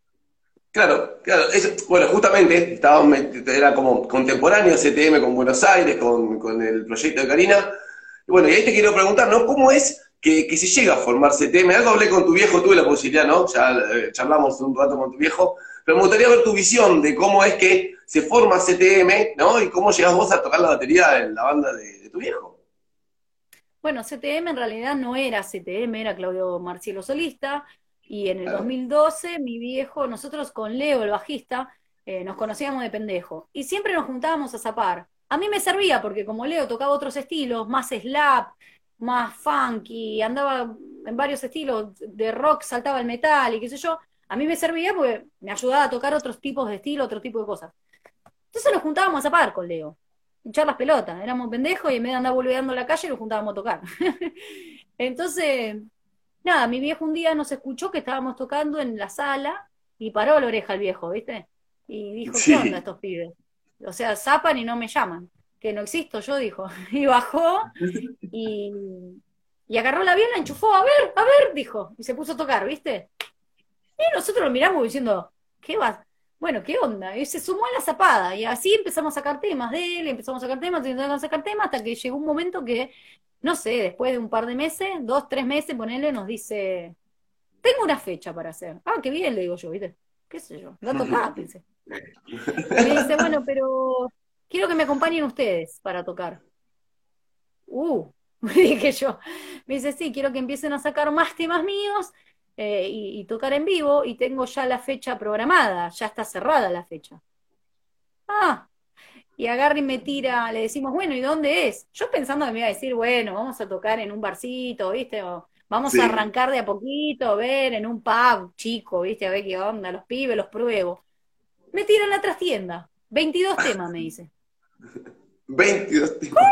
Claro, claro. Bueno, justamente era como contemporáneo CTM con Buenos Aires, con el proyecto de Karina. Y bueno, y ahí te quiero preguntar, ¿no? ¿Cómo es que se llega a formar CTM? Algo hablé con tu viejo, tuve la posibilidad, ¿no? Ya charlamos un rato con tu viejo, pero me gustaría ver tu visión de cómo es que se forma CTM, ¿no? Y cómo llegas vos a tocar la batería en la banda de tu viejo. Bueno, CTM en realidad no era CTM, era Claudio Marcielo solista, y en el Claro. 2012 mi viejo, nosotros con Leo, el bajista, nos conocíamos de pendejo, y siempre nos juntábamos a zapar. A mí me servía porque como Leo tocaba otros estilos, más slap, más funky, andaba en varios estilos, de rock saltaba el metal y qué sé yo, a mí me servía porque me ayudaba a tocar otros tipos de estilo, otro tipo de cosas. Entonces nos juntábamos a zapar con Leo, echar las pelotas, éramos pendejos y en vez de andar boludeando en la calle nos juntábamos a tocar. Entonces, nada, mi viejo un día nos escuchó que estábamos tocando en la sala y paró la oreja el viejo, ¿viste? Y dijo, ¿qué onda Sí. estos pibes? O sea, zapan y no me llaman, que no existo yo, dijo. Y bajó y, y agarró la viola, enchufó, a ver, dijo, y se puso a tocar, ¿viste? Y nosotros lo miramos diciendo, ¿qué va? Bueno, ¿qué onda? Y se sumó a la zapada, y así empezamos a sacar temas de él, empezamos a sacar temas, hasta que llegó un momento que, no sé, después de un par de meses, 2, 3 meses, ponele, nos dice, tengo una fecha para hacer. Ah, qué bien, le digo yo, ¿viste? ¿Qué sé yo? La tocaba, pensé. Me dice, bueno, pero quiero que me acompañen ustedes para tocar. Me dije yo. Me dice, sí, quiero que empiecen a sacar más temas míos y tocar en vivo y tengo ya la fecha programada, ya está cerrada la fecha. Ah, y agarra y me tira, le decimos, bueno, ¿y dónde es? Yo pensando que me iba a decir, bueno, vamos a tocar en un barcito, ¿viste? O vamos a Sí. arrancar de a poquito, a ver, en un pub chico, ¿viste? A ver qué onda, los pibes, los pruebo. Me tira en la trastienda. 22 temas, me dice. 22 temas.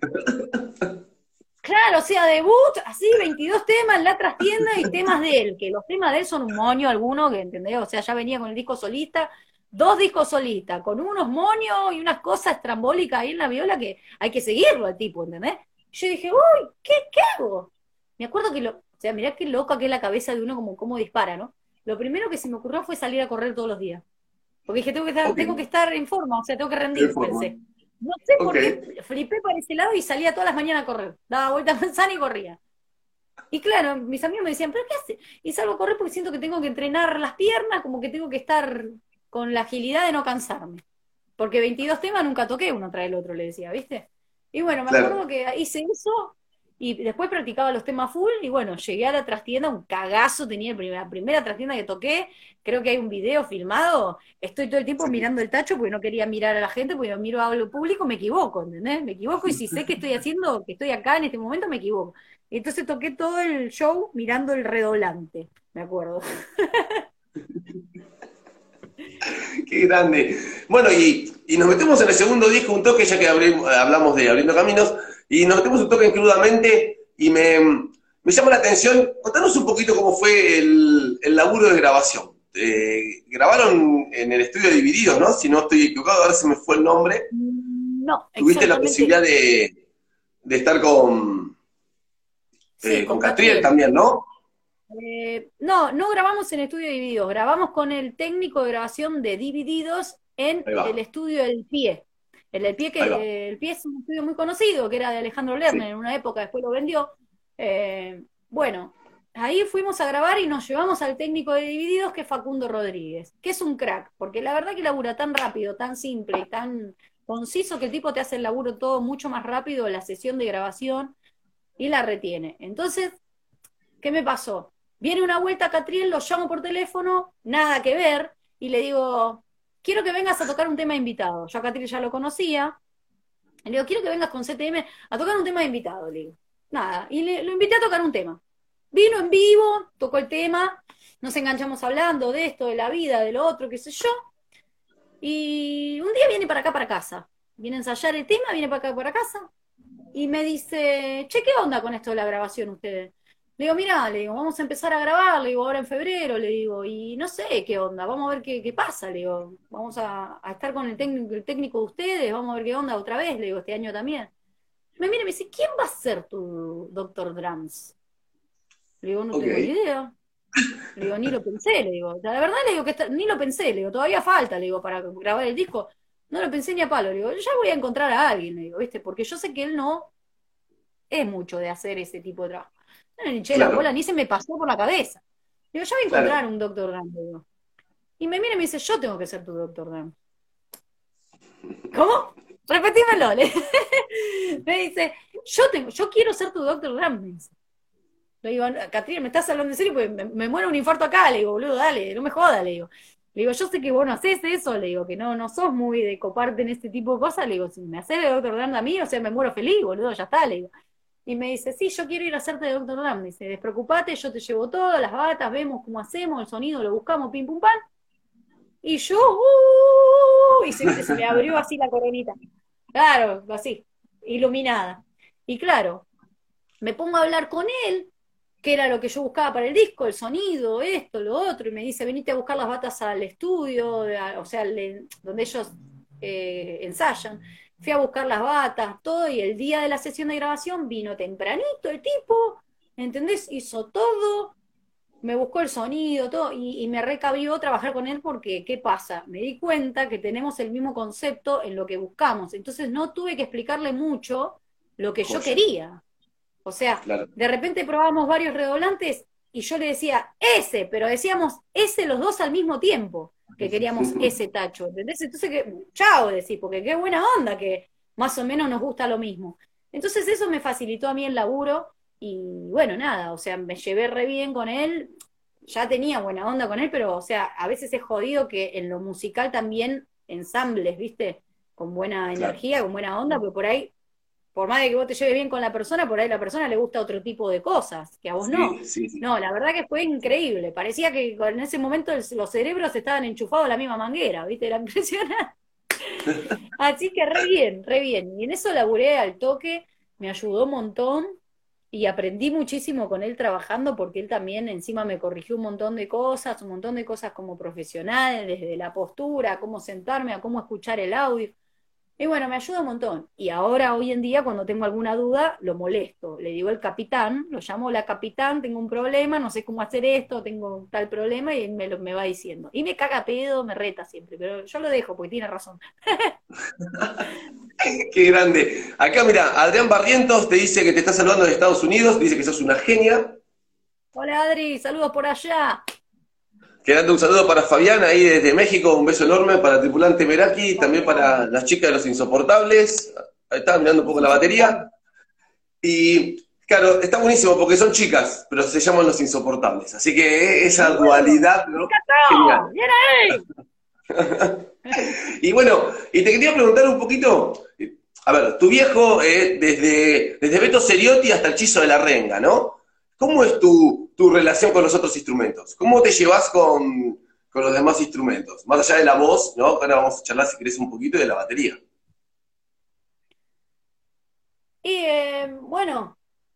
Claro, o sea, debut, así, 22 temas en la trastienda y temas de él, que los temas de él son un moño alguno, que entendés, o sea, ya venía con el disco solista, 2 discos solistas, con unos moños y unas cosas estrambólicas ahí en la viola que hay que seguirlo al tipo, ¿entendés? Yo dije, uy, ¿qué hago? Me acuerdo que o sea, mirá qué loca que es la cabeza de uno como cómo dispara, ¿no? Lo primero que se me ocurrió fue salir a correr todos los días. Porque dije, Ok, tengo que estar en forma, o sea, tengo que de rendir, forma. pensé. No sé Ok. por qué flipé para ese lado y salía todas las mañanas a correr. Daba vuelta a manzana y corría. Y claro, mis amigos me decían, ¿pero qué hace? Y salgo a correr porque siento que tengo que entrenar las piernas, como que tengo que estar con la agilidad de no cansarme. Porque 22 temas nunca toqué uno tras el otro, le decía, ¿viste? Y bueno, me Claro. acuerdo que hice eso y después practicaba los temas full y bueno, llegué a la trastienda, un cagazo, tenía la primera trastienda que toqué, creo que hay un video filmado, estoy todo el tiempo Sí. mirando el tacho porque no quería mirar a la gente, porque miro a lo público, me equivoco, ¿entendés? Me equivoco y si sé que estoy haciendo, que estoy acá en este momento, me equivoco. Y entonces toqué todo el show mirando el redoblante, me acuerdo. Qué grande. Bueno, y y nos metemos en el segundo disco un toque, ya que hablamos de Abriendo Caminos, y nos metemos un toque en Crudamente, y me llama la atención, contanos un poquito cómo fue el laburo de grabación. Grabaron en el estudio Divididos, ¿no? Si no estoy equivocado, ahora se me fue el nombre. No, Tuviste la posibilidad de estar con Catriel también, ¿no? No grabamos en estudio Divididos, grabamos con el técnico de grabación de Divididos en el estudio del Pie. El Pie, el Pie es un estudio muy conocido, que era de Alejandro Lerner en una época, después lo vendió. Bueno, ahí fuimos a grabar y nos llevamos al técnico de Divididos, que es Facundo Rodríguez, que es un crack, porque la verdad que labura tan rápido, tan simple y tan conciso, que el tipo te hace el laburo todo mucho más rápido en la sesión de grabación y la retiene. Entonces, ¿qué me pasó? Viene una vuelta a Catriel, lo llamo por teléfono, nada que ver, y le digo, quiero que vengas a tocar un tema de invitado. Yo a Catriel ya lo conocía, le digo, quiero que vengas con CTM a tocar un tema de invitado, le digo. Nada, y lo invité a tocar un tema. Vino en vivo, tocó el tema, nos enganchamos hablando de esto, de la vida, de lo otro, qué sé yo, y un día viene para acá, para casa. Viene a ensayar el tema, viene para acá, para casa, y me dice, che, ¿qué onda con esto de la grabación ustedes? Le digo, mirá, le digo, vamos a empezar a grabar, le digo, ahora en febrero, le digo, y no sé qué onda, vamos a ver qué pasa, le digo, vamos a estar con el técnico de ustedes, vamos a ver qué onda otra vez, le digo, este año también. Me mira y me dice, ¿quién va a ser tu Dr. Drums? Le digo, no tengo ni idea. Le digo, ni lo pensé, le digo. La verdad le digo que ni lo pensé, le digo, todavía falta, le digo, para grabar el disco. No lo pensé ni a palo, le digo, ya voy a encontrar a alguien, le digo, ¿viste? Porque yo sé que él no es mucho de hacer ese tipo de trabajo. No le eché la bola, ni se me pasó por la cabeza. Le digo, ya voy a encontrar un Dr. Drums, le digo. Y me mira y me dice, yo tengo que ser tu Dr. Drums. ¿Cómo? Repetímelo. Me dice, yo quiero ser tu Dr. Drums, me dice. Le digo, Catriel, ¿me estás hablando en serio? Pues me muero un infarto acá, le digo, boludo, dale, no me jodas, le digo. Le digo, yo sé que vos no hacés eso, le digo, que no sos muy de coparte en este tipo de cosas, le digo, si me haces de Dr. Drums a mí, o sea, me muero feliz, boludo, ya está, le digo. Y me dice, sí, yo quiero ir a hacerte de Dr. Drums, me dice, despreocupate, yo te llevo todo, las batas, vemos cómo hacemos, el sonido, lo buscamos, pim, pum, pam. Y yo, y se me abrió así la coronita. Claro, así, iluminada. Y claro, me pongo a hablar con él, que era lo que yo buscaba para el disco, el sonido, esto, lo otro, y me dice, venite a buscar las batas al estudio, o sea, donde ellos ensayan. Fui a buscar las batas, todo, y el día de la sesión de grabación vino tempranito el tipo, ¿entendés? Hizo todo, me buscó el sonido, todo, y me recabió trabajar con él porque, ¿qué pasa? Me di cuenta que tenemos el mismo concepto en lo que buscamos, entonces no tuve que explicarle mucho lo que yo quería. O sea, de repente probábamos varios redoblantes y yo le decía ese, pero decíamos ese los dos al mismo tiempo, que queríamos ese tacho, ¿entendés? Entonces, chao, decís, porque qué buena onda que más o menos nos gusta lo mismo. Entonces eso me facilitó a mí el laburo y bueno, nada, o sea, me llevé re bien con él, ya tenía buena onda con él, pero o sea, a veces es jodido que en lo musical también ensambles, ¿viste? Con buena energía, con buena onda, porque por ahí, por más de que vos te lleves bien con la persona, por ahí a la persona le gusta otro tipo de cosas, que a vos no. Sí. No, la verdad que fue increíble. Parecía que en ese momento los cerebros estaban enchufados a la misma manguera, ¿viste? Era impresionante. Así que re bien, re bien. Y en eso laburé al toque, me ayudó un montón y aprendí muchísimo con él trabajando porque él también encima me corrigió un montón de cosas como profesional, desde la postura, a cómo sentarme, a cómo escuchar el audio. Y bueno, me ayuda un montón. Y ahora, hoy en día, cuando tengo alguna duda, lo molesto. Le digo al capitán, lo llamo, la capitán, tengo un problema, no sé cómo hacer esto, tengo tal problema, y él me va diciendo. Y me caga pedo, me reta siempre, pero yo lo dejo porque tiene razón. Qué grande. Acá, mira, Adrián Barrientos te dice que te está saludando de Estados Unidos, dice que sos una genia. Hola Adri, saludos por allá. Quedando un saludo para Fabián ahí desde México, un beso enorme para el tripulante Meraki, también para las chicas de Los Insoportables. Ahí está mirando un poco la batería. Y claro, está buenísimo porque son chicas, pero se llaman Los Insoportables. Así que esa dualidad, ¿no? Genial. ¡Bien ahí! Y bueno, y te quería preguntar un poquito, a ver, tu viejo, desde Beto Ceriotti hasta el Chizo de la Renga, ¿no? ¿Cómo es tu relación con los otros instrumentos? ¿Cómo te llevas con con los demás instrumentos? Más allá de la voz, ¿no? Ahora vamos a charlar, si querés, un poquito de la batería. Y bueno,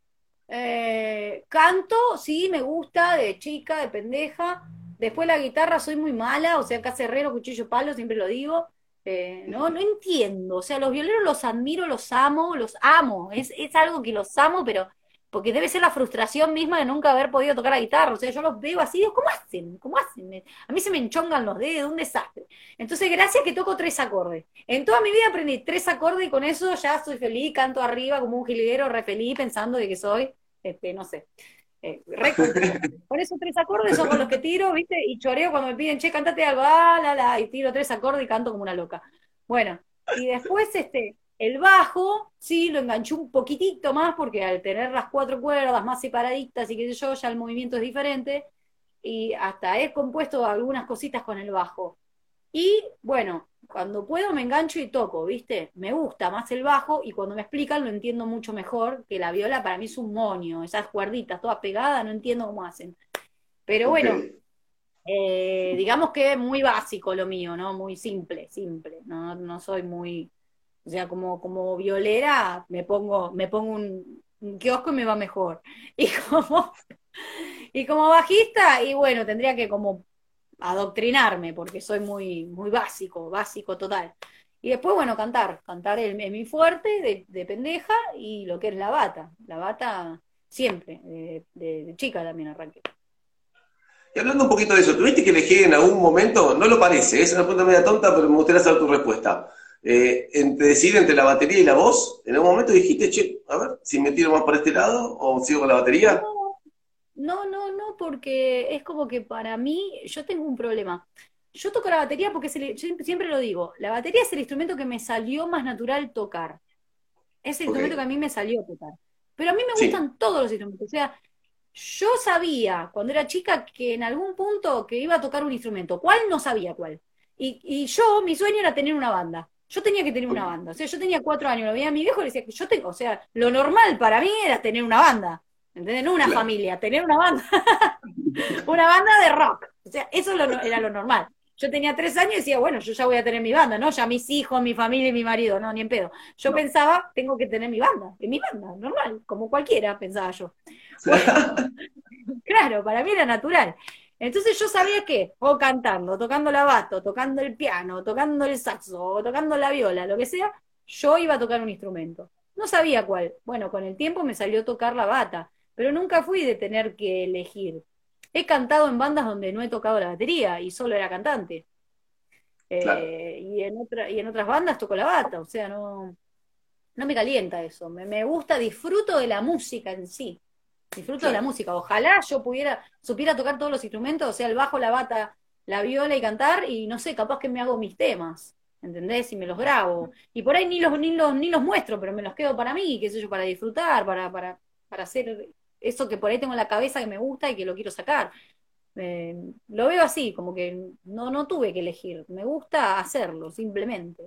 canto, sí, me gusta, de chica, de pendeja. Después la guitarra soy muy mala, o sea, acá herrero, cuchillo, palo, siempre lo digo. No entiendo, o sea, los violeros los admiro, los amo. Es algo que los amo, pero porque debe ser la frustración misma de nunca haber podido tocar la guitarra. O sea, yo los veo así, digo, ¿cómo hacen? ¿Cómo hacen? A mí se me enchongan los dedos, un desastre. Entonces, gracias que toco 3 acordes. En toda mi vida aprendí 3 acordes y con eso ya soy feliz, canto arriba como un jilguero, re feliz, pensando de que soy, no sé, re contenta. Por eso 3 acordes son con los que tiro, ¿viste? Y choreo cuando me piden, che, cantate algo, y tiro 3 acordes y canto como una loca. Bueno, y después el bajo, sí, lo enganché un poquitito más porque al tener las 4 cuerdas más separaditas y qué sé yo, ya el movimiento es diferente y hasta he compuesto algunas cositas con el bajo. Y bueno, cuando puedo me engancho y toco, ¿viste? Me gusta más el bajo y cuando me explican lo entiendo mucho mejor, que la viola para mí es un moño, esas cuerditas todas pegadas, no entiendo cómo hacen. Pero Ok. bueno, digamos que es muy básico lo mío, ¿no? Muy simple, simple. No soy muy, o sea, como violera me pongo un kiosco y me va mejor. Y como, y como bajista, y bueno, tendría que como adoctrinarme, porque soy muy, muy básico, básico total. Y después, bueno, cantar es mi fuerte de pendeja y lo que es la bata siempre, de chica también arranqué. Y hablando un poquito de eso, ¿tuviste que elegir en algún momento? No lo parece, es una pregunta media tonta, pero me gustaría saber tu respuesta. Decidir entre la batería y la voz, ¿en algún momento dijiste, che, a ver, si me tiro más para este lado o sigo con la batería? No, no, porque es como que para mí, yo tengo un problema. Yo toco la batería porque siempre lo digo, la batería es el instrumento que me salió más natural tocar. Es el Ok, instrumento que a mí me salió tocar. Pero a mí me sí, gustan todos los instrumentos. O sea, yo sabía cuando era chica que en algún punto que iba a tocar un instrumento. ¿Cuál? No sabía cuál. Y yo, mi sueño era tener una banda. Yo tenía que tener una banda. O sea, yo tenía 4 años, lo veía a mi viejo y le decía que yo tengo, o sea, lo normal para mí era tener una banda. ¿Entendés? No una claro. familia, tener una banda. Una banda de rock. O sea, eso era lo normal. Yo tenía 3 años y decía, bueno, yo ya voy a tener mi banda, ¿no? Ya mis hijos, mi familia y mi marido, no, ni en pedo. Yo No. pensaba, tengo que tener mi banda, normal, como cualquiera, pensaba yo. Bueno, claro, para mí era natural. Entonces yo sabía que, o cantando, tocando la bato, tocando el piano, tocando el saxo, o tocando la viola, lo que sea, yo iba a tocar un instrumento. No sabía cuál. Bueno, con el tiempo me salió tocar la bata, pero nunca fui de tener que elegir. He cantado en bandas donde no he tocado la batería y solo era cantante. Claro. Y en otras bandas toco la bata, o sea, no me calienta eso. Me gusta, disfruto de la música en sí. Disfruto de la Claro. música. Ojalá yo supiera tocar todos los instrumentos, o sea, el bajo, la bata, la viola y cantar, y no sé, capaz que me hago mis temas, ¿entendés? Y me los grabo. Y por ahí ni los muestro, pero me los quedo para mí, qué sé yo, para disfrutar, para hacer eso que por ahí tengo en la cabeza que me gusta y que lo quiero sacar. Eh, lo veo así, como que no tuve que elegir. Me gusta hacerlo, simplemente.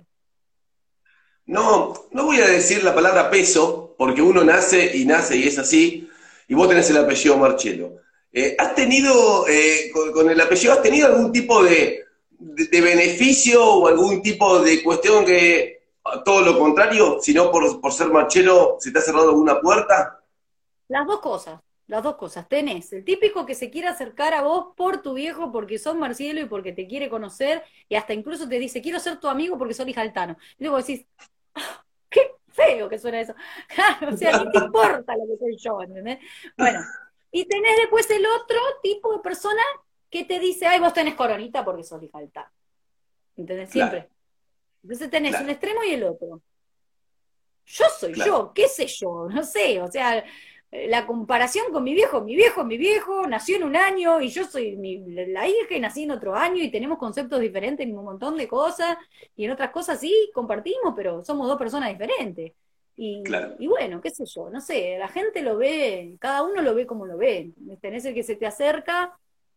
No, no voy a decir la palabra peso, porque uno nace y es así, y vos tenés el apellido Marchelo. ¿Has tenido, con el apellido, has tenido algún tipo de beneficio o algún tipo de cuestión que, todo lo contrario, sino por ser Marchelo, se te ha cerrado alguna puerta? Las dos cosas, las dos cosas. Tenés el típico que se quiere acercar a vos por tu viejo, porque sos Marcielo y porque te quiere conocer, y hasta incluso te dice, quiero ser tu amigo porque sos Altanos. Y luego decís, qué feo que suena eso. Claro, o sea, ¿qué te importa lo que soy yo? ¿Entendés? Bueno, y tenés después el otro tipo de persona que te dice, ay, vos tenés coronita porque sos Altanos. ¿Entendés? Claro, Siempre. Entonces tenés un claro, extremo y el otro. Yo soy claro. yo, qué sé yo, no sé, o sea, la comparación con mi viejo, nació en un año y yo soy la hija y nací en otro año y tenemos conceptos diferentes en un montón de cosas y en otras cosas sí compartimos, pero somos dos personas diferentes. Claro. Y bueno, qué sé yo, no sé, la gente lo ve, cada uno lo ve como lo ve. Tenés el que se te acerca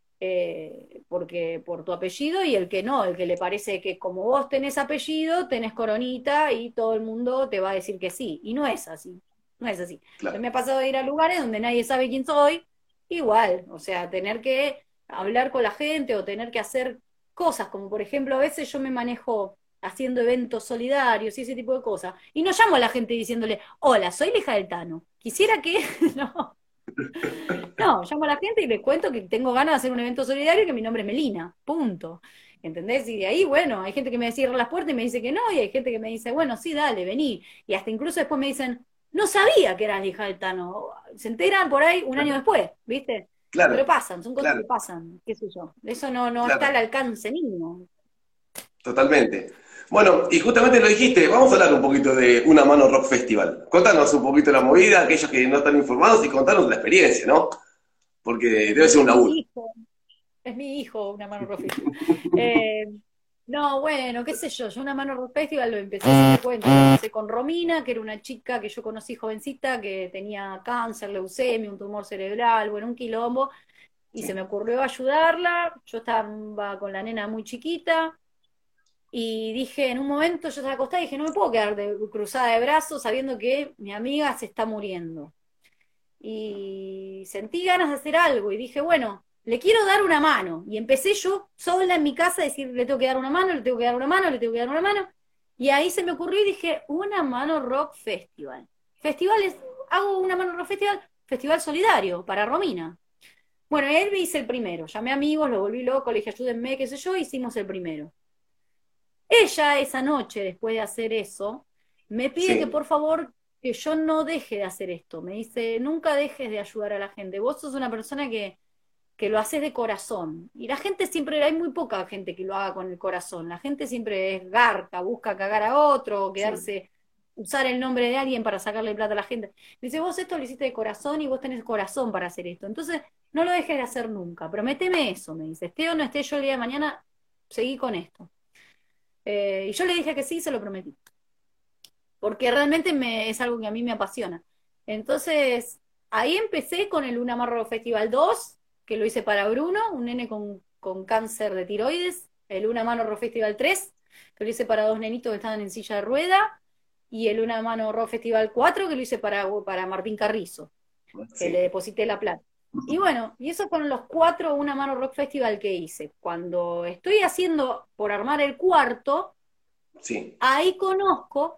porque por tu apellido y el que no, el que le parece que como vos tenés apellido, tenés coronita y todo el mundo te va a decir que sí. Y no es así, no es así. Claro. Me ha pasado de ir a lugares donde nadie sabe quién soy, igual, o sea, tener que hablar con la gente o tener que hacer cosas, como por ejemplo, a veces yo me manejo haciendo eventos solidarios y ese tipo de cosas, y no llamo a la gente diciéndole, hola, soy la hija del Tano, quisiera que, no, no, llamo a la gente y les cuento que tengo ganas de hacer un evento solidario y que mi nombre es Melina, punto. ¿Entendés? Y de ahí, bueno, hay gente que me cierra las puertas y me dice que no, y hay gente que me dice, bueno, sí, dale, vení. Y hasta incluso después me dicen, no sabía que eras la hija del Tano. Se enteran por ahí un año después, ¿viste? Pero Claro, pasan, son cosas que claro, pasan, qué sé yo. Eso no está al claro, alcance mío. totalmente. Bueno, y justamente lo dijiste, vamos a hablar un poquito de Una Mano Rock Festival. Contanos un poquito la movida, aquellos que no están informados, y contanos la experiencia, ¿no? Porque debe ser un laburo. Es mi hijo, una mano rock festival. No, bueno, qué sé yo una mano rock festival lo empecé, si te cuento, lo empecé con Romina, que era una chica que yo conocí jovencita, que tenía cáncer, leucemia, un tumor cerebral, bueno, un quilombo, y se Sí, me ocurrió ayudarla, yo estaba con la nena muy chiquita, y dije, en un momento yo estaba acostada y dije, no me puedo quedar cruzada de brazos sabiendo que mi amiga se está muriendo. Y sentí ganas de hacer algo y dije, bueno, le quiero dar una mano. Y empecé yo sola en mi casa a decir, le tengo que dar una mano, le tengo que dar una mano, le tengo que dar una mano. Y ahí se me ocurrió y dije, una mano rock festival. Festivales, hago una mano rock festival, festival solidario para Romina. Bueno, él me hice el primero, llamé a amigos, lo volví loco, le dije, ayúdenme, qué sé yo, hicimos el primero. Ella esa noche, después de hacer eso, me pide que sí, por favor que yo no deje de hacer esto. Me dice, nunca dejes de ayudar a la gente. Vos sos una persona que lo haces de corazón. Y la gente siempre, hay muy poca gente que lo haga con el corazón. La gente siempre es garca, busca cagar a otro, sí, quedarse, usar el nombre de alguien para sacarle plata a la gente. Me dice, vos esto lo hiciste de corazón y vos tenés corazón para hacer esto. Entonces, no lo dejes de hacer nunca. Prométeme eso, me dice. Esté o no esté yo el día de mañana, seguí con esto. Y yo le dije que sí, se lo prometí, porque realmente es algo que a mí me apasiona. Entonces, ahí empecé con el Luna Marro Festival 2 que lo hice para Bruno, un nene con cáncer de tiroides, el Luna Mano Rock Festival 3 que lo hice para dos nenitos que estaban en silla de rueda, y el Luna Mano Rock Festival 4 que lo hice para Martín Carrizo, que le sí, deposité la plata. Y bueno, y esos fueron los 4 Una Mano Rock Festival que hice. Cuando estoy haciendo por armar el cuarto, sí, ahí conozco,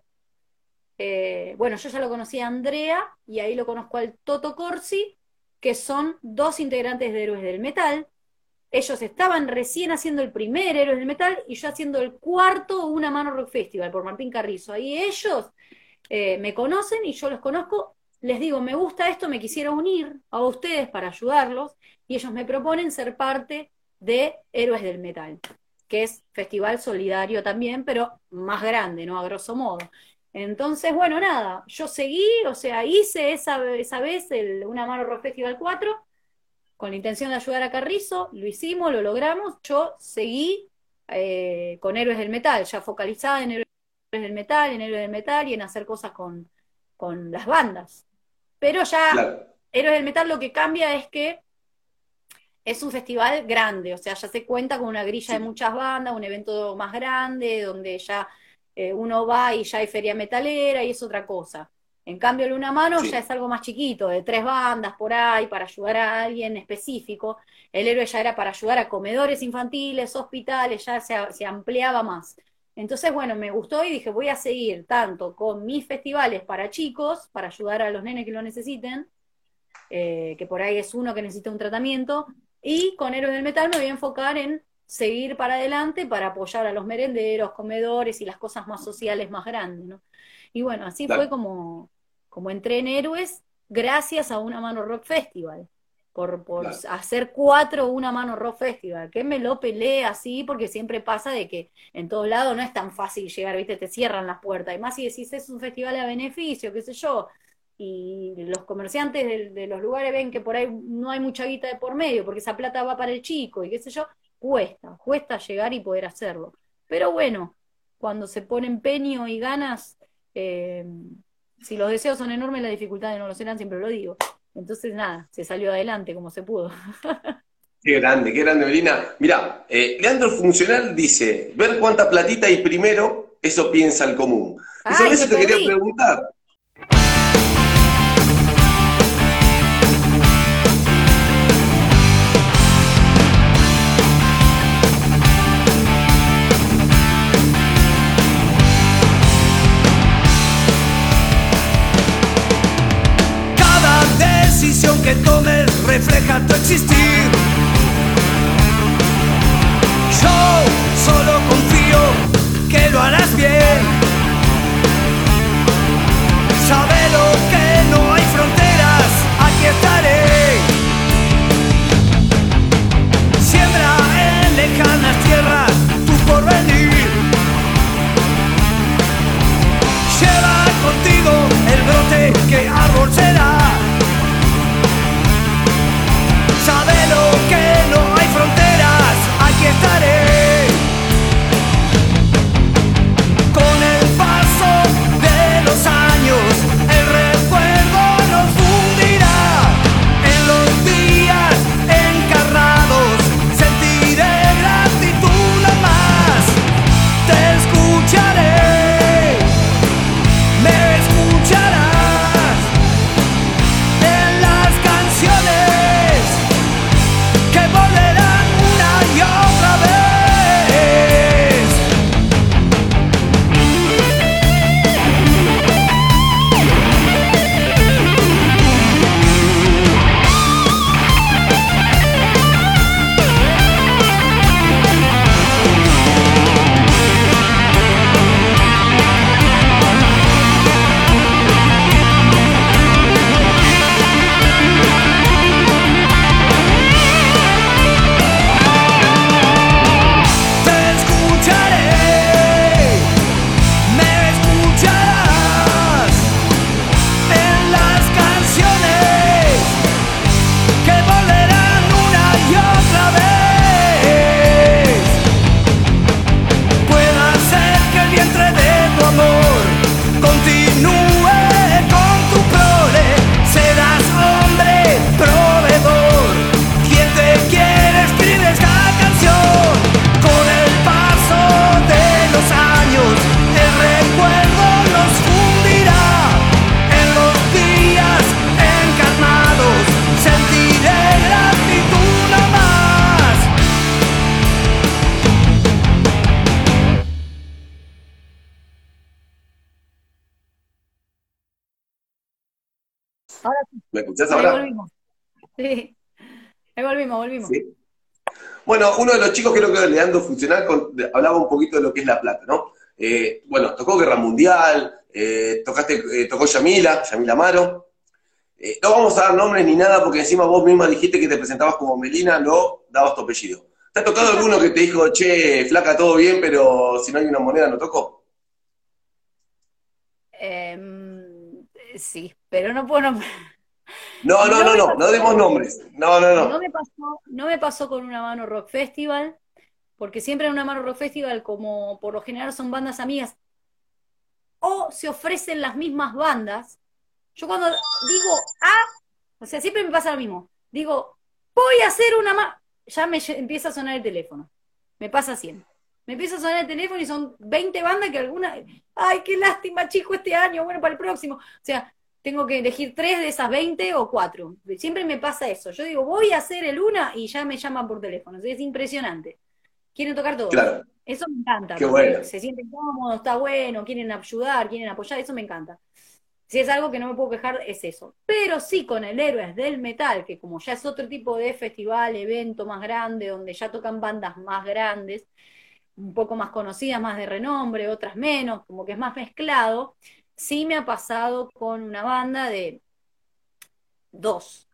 bueno, yo ya lo conocí a Andrea y ahí lo conozco al Toto Corsi, que son dos integrantes de Héroes del Metal. Ellos estaban recién haciendo el primer Héroes del Metal y yo haciendo el cuarto Una Mano Rock Festival por Martín Carrizo. Ahí ellos me conocen y yo los conozco, les digo, me gusta esto, me quisiera unir a ustedes para ayudarlos, y ellos me proponen ser parte de Héroes del Metal, que es festival solidario también, pero más grande, ¿no? A grosso modo. Entonces, bueno, nada, yo seguí, o sea, hice esa vez Una Mano Rock Festival 4 con la intención de ayudar a Carrizo, lo hicimos, lo logramos, yo seguí con Héroes del Metal, ya focalizada en Héroes del Metal y en hacer cosas con las bandas. Pero ya claro, Héroes del Metal lo que cambia es que es un festival grande, o sea, ya se cuenta con una grilla de sí, muchas bandas, un evento más grande, donde ya uno va y ya hay feria metalera y es otra cosa. En cambio, el Una Mano ya sí, es algo más chiquito, de 3 bandas por ahí, para ayudar a alguien específico. El Héroe ya era para ayudar a comedores infantiles, hospitales, ya se ampliaba más. Entonces, bueno, me gustó y dije, voy a seguir tanto con mis festivales para chicos, para ayudar a los nenes que lo necesiten, que por ahí es uno que necesita un tratamiento, y con Héroes del Metal me voy a enfocar en seguir para adelante para apoyar a los merenderos, comedores y las cosas más sociales más grandes, ¿no? Y bueno, así fue claro, como entré en Héroes gracias a Una Mano Rock Festival, por claro. hacer 4 Una Mano Rock Festival, que me lo peleé así porque siempre pasa de que en todos lados no es tan fácil llegar, ¿viste? Te cierran las puertas, y más si decís es un festival a beneficio, qué sé yo, y los comerciantes de los lugares ven que por ahí no hay mucha guita de por medio, porque esa plata va para el chico y qué sé yo, cuesta llegar y poder hacerlo. Pero bueno, cuando se pone empeño y ganas, eh, si los deseos son enormes, las dificultades no lo serán, siempre lo digo. Entonces nada, se salió adelante como se pudo. Qué grande, Melina. Mirá, Leandro Funcional dice, ver cuánta platita hay primero, eso piensa el común. Y sobre ¡Ay, me eso te quería perdí! preguntar. que tomes refleja tu existir. Yo solo confío que lo harás bien. Sabe lo que no hay fronteras, aquí estaré. Siembra en lejanas tierras tu porvenir. Lleva contigo el brote que árbol será. Sabe lo que no hay fronteras, aquí estaré. Con el paso de los años, el recuerdo nos fundirá. En los días encarnados, sentiré gratitud no más. Te escucharé, me escucharás en las canciones que volverán una y otra vez. Te escucharé, me escucharás en las canciones que volverán una y otra vez. Pueda ser que el vientre de tu amor continúe con tu prole. Serás hombre proveedor, quien te quiere escribe esta canción. Con el paso de los años, el recuerdo nos fundirá. En los días encarnados, sentiré gratitud no más. Ahora sí, ¿Me escuchás ahí ahora? volvimos. Sí, ahí volvimos. Sí. Bueno, uno de los chicos, creo que Leandro Funcional, hablaba un poquito de lo que es La Plata, ¿no? Bueno, tocó Guerra Mundial, tocó Yamila Amaro. No vamos a dar nombres ni nada porque encima vos misma dijiste que te presentabas como Melina, no dabas tu apellido. ¿Te ha tocado alguno que te dijo, che, flaca, todo bien, pero si no hay una moneda no toco? Sí, pero no puedo nombrar. No demos nombres. No. No me pasó con Una Mano Rock Festival, porque siempre en Una Mano Rock Festival, como por lo general son bandas amigas, o se ofrecen las mismas bandas. Yo cuando digo, o sea, siempre me pasa lo mismo. Digo, voy a hacer una mano, ya me empieza a sonar el teléfono. Me pasa siempre. Me empieza a sonar el teléfono y son 20 bandas que algunas, ay, qué lástima, chico, este año, bueno, para el próximo. O sea, tengo que elegir 3 de esas 20 o 4. Siempre me pasa eso. Yo digo, voy a hacer el una y ya me llaman por teléfono. O sea, es impresionante. Quieren tocar todos. Claro. Eso me encanta. Qué Porque bueno. se sienten cómodos, está bueno, quieren ayudar, quieren apoyar, eso me encanta. Si es algo que no me puedo quejar, es eso. Pero sí con el Héroes del Metal, que como ya es otro tipo de festival, evento más grande, donde ya tocan bandas más grandes, un poco más conocidas, más de renombre, otras menos, como que es más mezclado, sí me ha pasado con una banda de dos,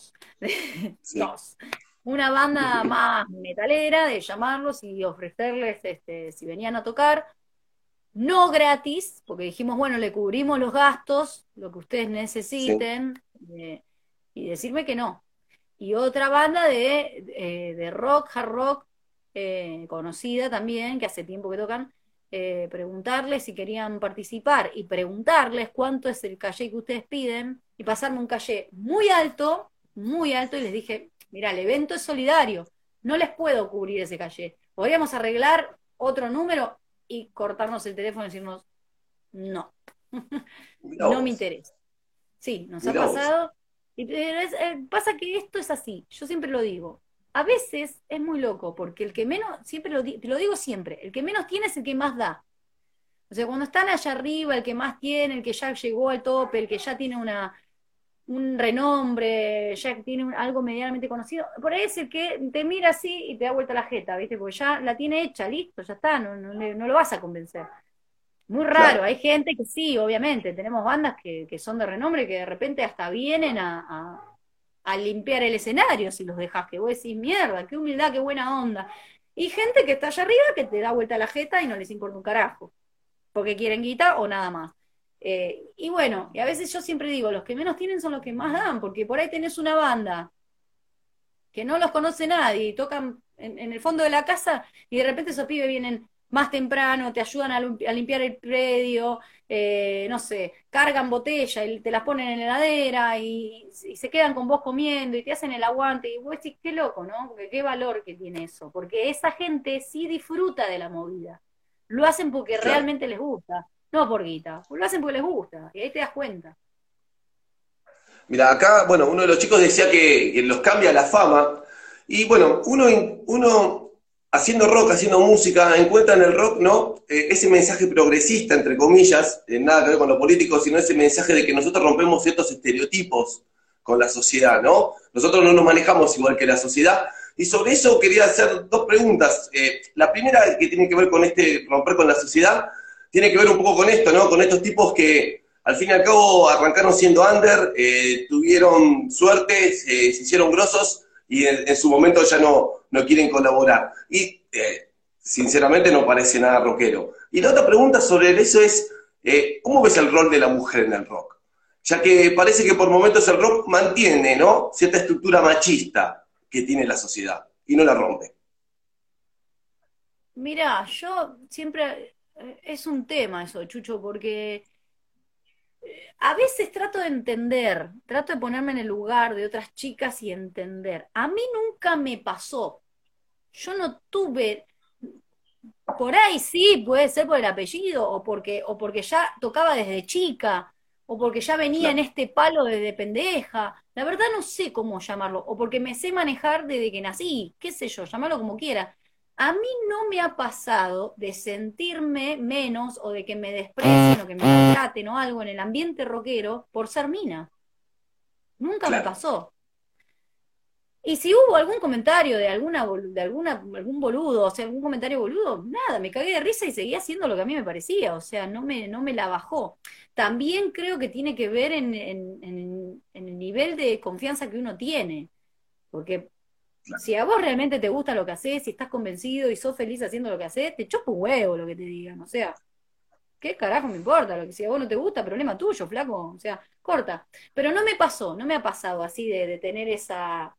Sí. dos. Una banda más metalera, de llamarlos y ofrecerles, si venían a tocar, no gratis, porque dijimos, bueno, le cubrimos los gastos, lo que ustedes necesiten, y decirme que no. Y otra banda de rock, hard rock, conocida también, que hace tiempo que tocan, preguntarles si querían participar y preguntarles cuánto es el caché que ustedes piden, y pasarme un caché muy alto, y les dije, mira, el evento es solidario, no les puedo cubrir ese caché. Podríamos arreglar otro número y cortarnos el teléfono y decirnos, no, no me interesa. Sí, nos ha pasado. Pero pasa que esto es así, yo siempre lo digo. A veces es muy loco, porque el que menos, te lo digo siempre, el que menos tiene es el que más da. O sea, cuando están allá arriba, el que más tiene, el que ya llegó al tope, el que ya tiene un renombre, ya tiene algo medianamente conocido, por ahí es el que te mira así y te da vuelta la jeta, ¿viste? Porque ya la tiene hecha, listo, ya está, no lo vas a convencer. Muy raro, Claro, hay gente que sí, obviamente, tenemos bandas que son de renombre que de repente hasta vienen a limpiar el escenario si los dejas, que vos decís, mierda, qué humildad, qué buena onda. Y gente que está allá arriba que te da vuelta la jeta y no les importa un carajo, porque quieren guita o nada más. Y bueno, y a veces yo siempre digo, los que menos tienen son los que más dan, porque por ahí tenés una banda que no los conoce nadie y tocan en el fondo de la casa y de repente esos pibes vienen más temprano, te ayudan a limpiar el predio, no sé, cargan botella y te las ponen en la heladera y se quedan con vos comiendo y te hacen el aguante y vos decís, qué loco, ¿no? Porque qué valor que tiene eso, porque esa gente sí disfruta de la movida, lo hacen porque claro. realmente les gusta, no por guita, lo hacen porque les gusta y ahí te das cuenta. Mira, acá, bueno, uno de los chicos decía que los cambia la fama. Y bueno, uno haciendo rock, haciendo música, encuentra en el rock, ¿no? Ese mensaje progresista, entre comillas, nada que ver con lo político, sino ese mensaje de que nosotros rompemos ciertos estereotipos con la sociedad, ¿no? Nosotros no nos manejamos igual que la sociedad. Y sobre eso quería hacer dos preguntas. La primera, que tiene que ver con este romper con la sociedad, tiene que ver un poco con esto, ¿no? Con estos tipos que al fin y al cabo arrancaron siendo under, tuvieron suerte, se hicieron grosos y en su momento ya no quieren colaborar. Y sinceramente no parece nada rockero. Y la otra pregunta sobre eso es, ¿cómo ves el rol de la mujer en el rock? Ya que parece que por momentos el rock mantiene, ¿no? Cierta estructura machista que tiene la sociedad y no la rompe. Mirá, yo siempre, es un tema eso, Chucho, porque a veces trato de entender, trato de ponerme en el lugar de otras chicas y entender. A mí nunca me pasó. Yo no tuve, por ahí sí, puede ser por el apellido, o porque ya tocaba desde chica, o porque ya venía en Claro, este palo desde pendeja. La verdad no sé cómo llamarlo, o porque me sé manejar desde que nací, qué sé yo, llamarlo como quiera. A mí no me ha pasado de sentirme menos o de que me desprecien o que me maltraten o algo en el ambiente rockero por ser mina. Nunca me claro, pasó. Y si hubo algún comentario algún boludo, o sea, algún comentario boludo, nada, me cagué de risa y seguía haciendo lo que a mí me parecía, o sea, no me la bajó. También creo que tiene que ver en el nivel de confianza que uno tiene, porque claro, si a vos realmente te gusta lo que haces, si estás convencido y sos feliz haciendo lo que haces, te chupa un huevo lo que te digan, o sea, ¿qué carajo me importa? Lo que si a vos no te gusta, problema tuyo, flaco, o sea, corta. Pero no me pasó, no me ha pasado así de tener esa,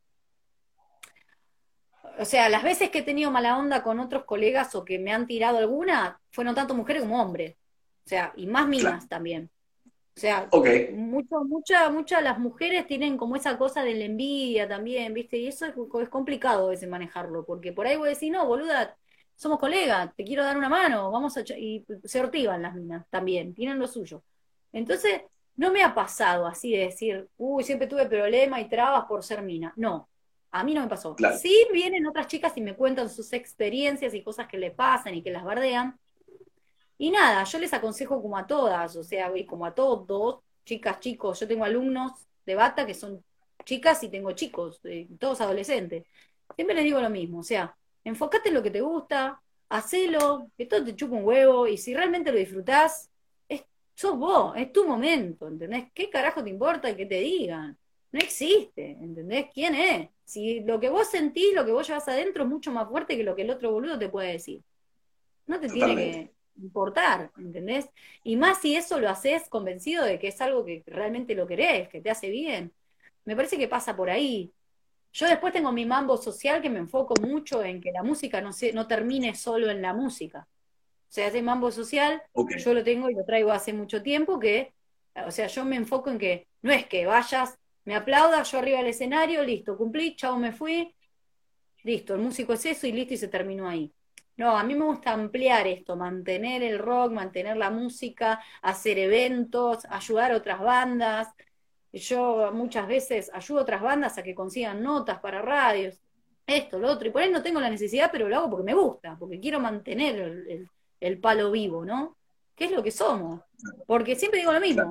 o sea, las veces que he tenido mala onda con otros colegas o que me han tirado alguna, fueron tanto mujeres como hombres. O sea, y más claro. minas también. O sea, Ok, muchas las mujeres tienen como esa cosa de la envidia también, ¿viste? Y eso es complicado a veces manejarlo, porque por ahí voy a decir, no, boluda, somos colegas, te quiero dar una mano, y se ortigan las minas también, tienen lo suyo. Entonces, no me ha pasado así de decir, uy, siempre tuve problemas y trabas por ser mina. No, a mí no me pasó. claro, Sí vienen otras chicas y me cuentan sus experiencias y cosas que le pasan y que las bardean, y nada, yo les aconsejo como a todas, o sea, y como a todos, chicas, chicos, yo tengo alumnos de bata que son chicas y tengo chicos, todos adolescentes. Siempre les digo lo mismo, o sea, enfócate en lo que te gusta, hacelo, que todo te chupa un huevo, y si realmente lo disfrutás, sos vos, es tu momento, ¿entendés? ¿Qué carajo te importa que te digan? No existe, ¿entendés? ¿Quién es? Si lo que vos sentís, lo que vos llevas adentro es mucho más fuerte que lo que el otro boludo te puede decir, no te tiene totalmente. que importar, ¿entendés? Y más si eso lo haces convencido de que es algo que realmente lo querés, que te hace bien. Me parece que pasa por ahí. Yo después tengo mi mambo social que me enfoco mucho en que la música no termine solo en la música. O sea, ese mambo social Ok, yo lo tengo y lo traigo hace mucho tiempo o sea, yo me enfoco en que no es que vayas, me aplaudas, yo arriba del escenario, listo, cumplí, chao, me fui, listo, el músico es eso y listo y se terminó ahí. No, a mí me gusta ampliar esto, mantener el rock, mantener la música, hacer eventos, ayudar a otras bandas. Yo muchas veces ayudo a otras bandas a que consigan notas para radios, esto, lo otro, y por ahí no tengo la necesidad, pero lo hago porque me gusta, porque quiero mantener el palo vivo, ¿no? ¿Qué es lo que somos? Porque siempre digo lo claro. mismo,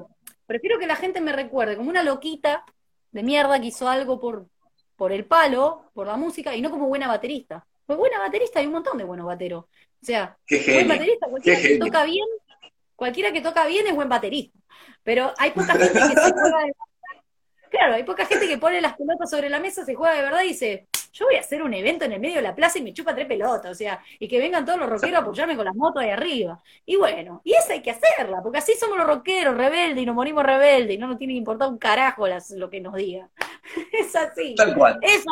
prefiero que la gente me recuerde como una loquita de mierda que hizo algo por el palo, por la música, y no como buena baterista. Pues buena baterista hay un montón de buenos bateros. O sea, Qué buen genio, baterista, qué toca genio. bien, cualquiera que toca bien es buen baterista. Pero hay poca gente que se juega de... Claro, hay poca gente que pone las pelotas sobre la mesa, se juega de verdad y dice, yo voy a hacer un evento en el medio de la plaza y me chupa 3 pelotas, o sea, y que vengan todos los rockeros a apoyarme con las motos ahí arriba. Y bueno, y esa hay que hacerla, porque así somos los rockeros, rebeldes, y nos morimos rebeldes, y no nos tiene que importar un carajo lo que nos digan. Es así. Tal cual. Esa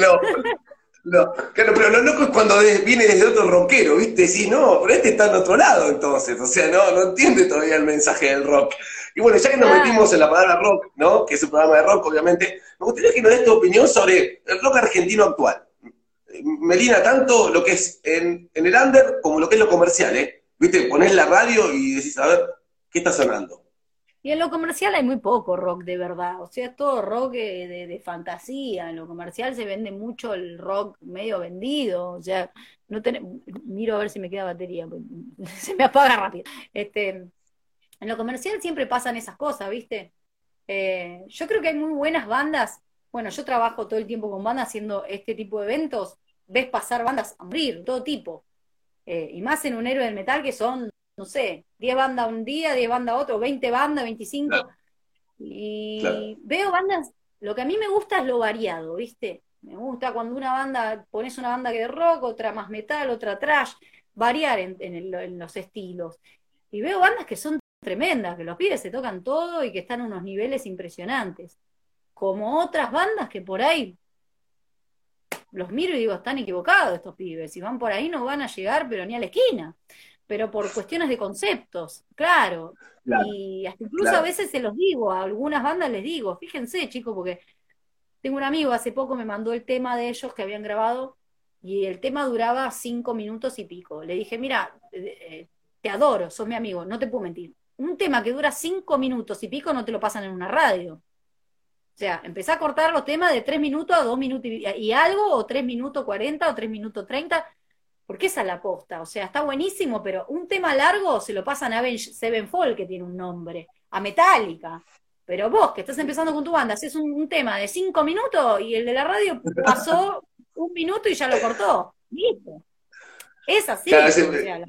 Claro, pero lo loco es cuando viene desde otro rockero, ¿viste? Sí, no, pero este está en otro lado entonces, o sea, no entiende todavía el mensaje del rock. Y bueno, ya que nos ah, metimos en la palabra rock, ¿no? Que es un programa de rock, obviamente, me gustaría que nos des tu opinión sobre el rock argentino actual. Melina, tanto lo que es en el under como lo que es lo comercial, ¿eh? ¿Viste? Ponés la radio y decís, a ver, ¿qué está sonando? y en lo comercial hay muy poco rock de verdad, o sea, es todo rock de fantasía, en lo comercial se vende mucho el rock medio vendido, o sea, no miro a ver si me queda batería, pues, se me apaga rápido. En lo comercial siempre pasan esas cosas, ¿viste? Yo creo que hay muy buenas bandas, bueno, yo trabajo todo el tiempo con bandas haciendo este tipo de eventos, ves pasar bandas a morir, todo tipo, y más en un héroe del metal que son, no sé, 10 bandas un día, 10 bandas otro, 20 bandas, 25 Claro, claro, y veo bandas, lo que a mí me gusta es lo variado, ¿viste? Me gusta cuando una banda, pones una banda que de rock, otra más metal, otra trash, variar en los estilos. Y veo bandas que son tremendas, que los pibes se tocan todo y que están a unos niveles impresionantes. Como otras bandas que por ahí los miro y digo, están equivocados estos pibes, si van por ahí no van a llegar, pero ni a la esquina, pero por cuestiones de conceptos, claro, claro, y hasta incluso a claro. veces se los digo, a algunas bandas les digo, fíjense chicos, porque tengo un amigo, hace poco me mandó el tema de ellos que habían grabado, y el tema duraba 5 minutos y pico, le dije, mira, te adoro, sos mi amigo, no te puedo mentir, un tema que dura 5 minutos y pico no te lo pasan en una radio, o sea, empecé a cortar los temas de 3 minutos a 2 minutos y algo, o 3 minutos 40 o 3 minutos 30 porque esa es la posta. O sea, está buenísimo, pero un tema largo se lo pasan a Avenged Sevenfold, que tiene un nombre, a Metallica. Pero vos, que estás empezando con tu banda, haces un tema de 5 minutos y el de la radio pasó 1 minuto y ya lo cortó. Listo. Es Claro, así, o sea.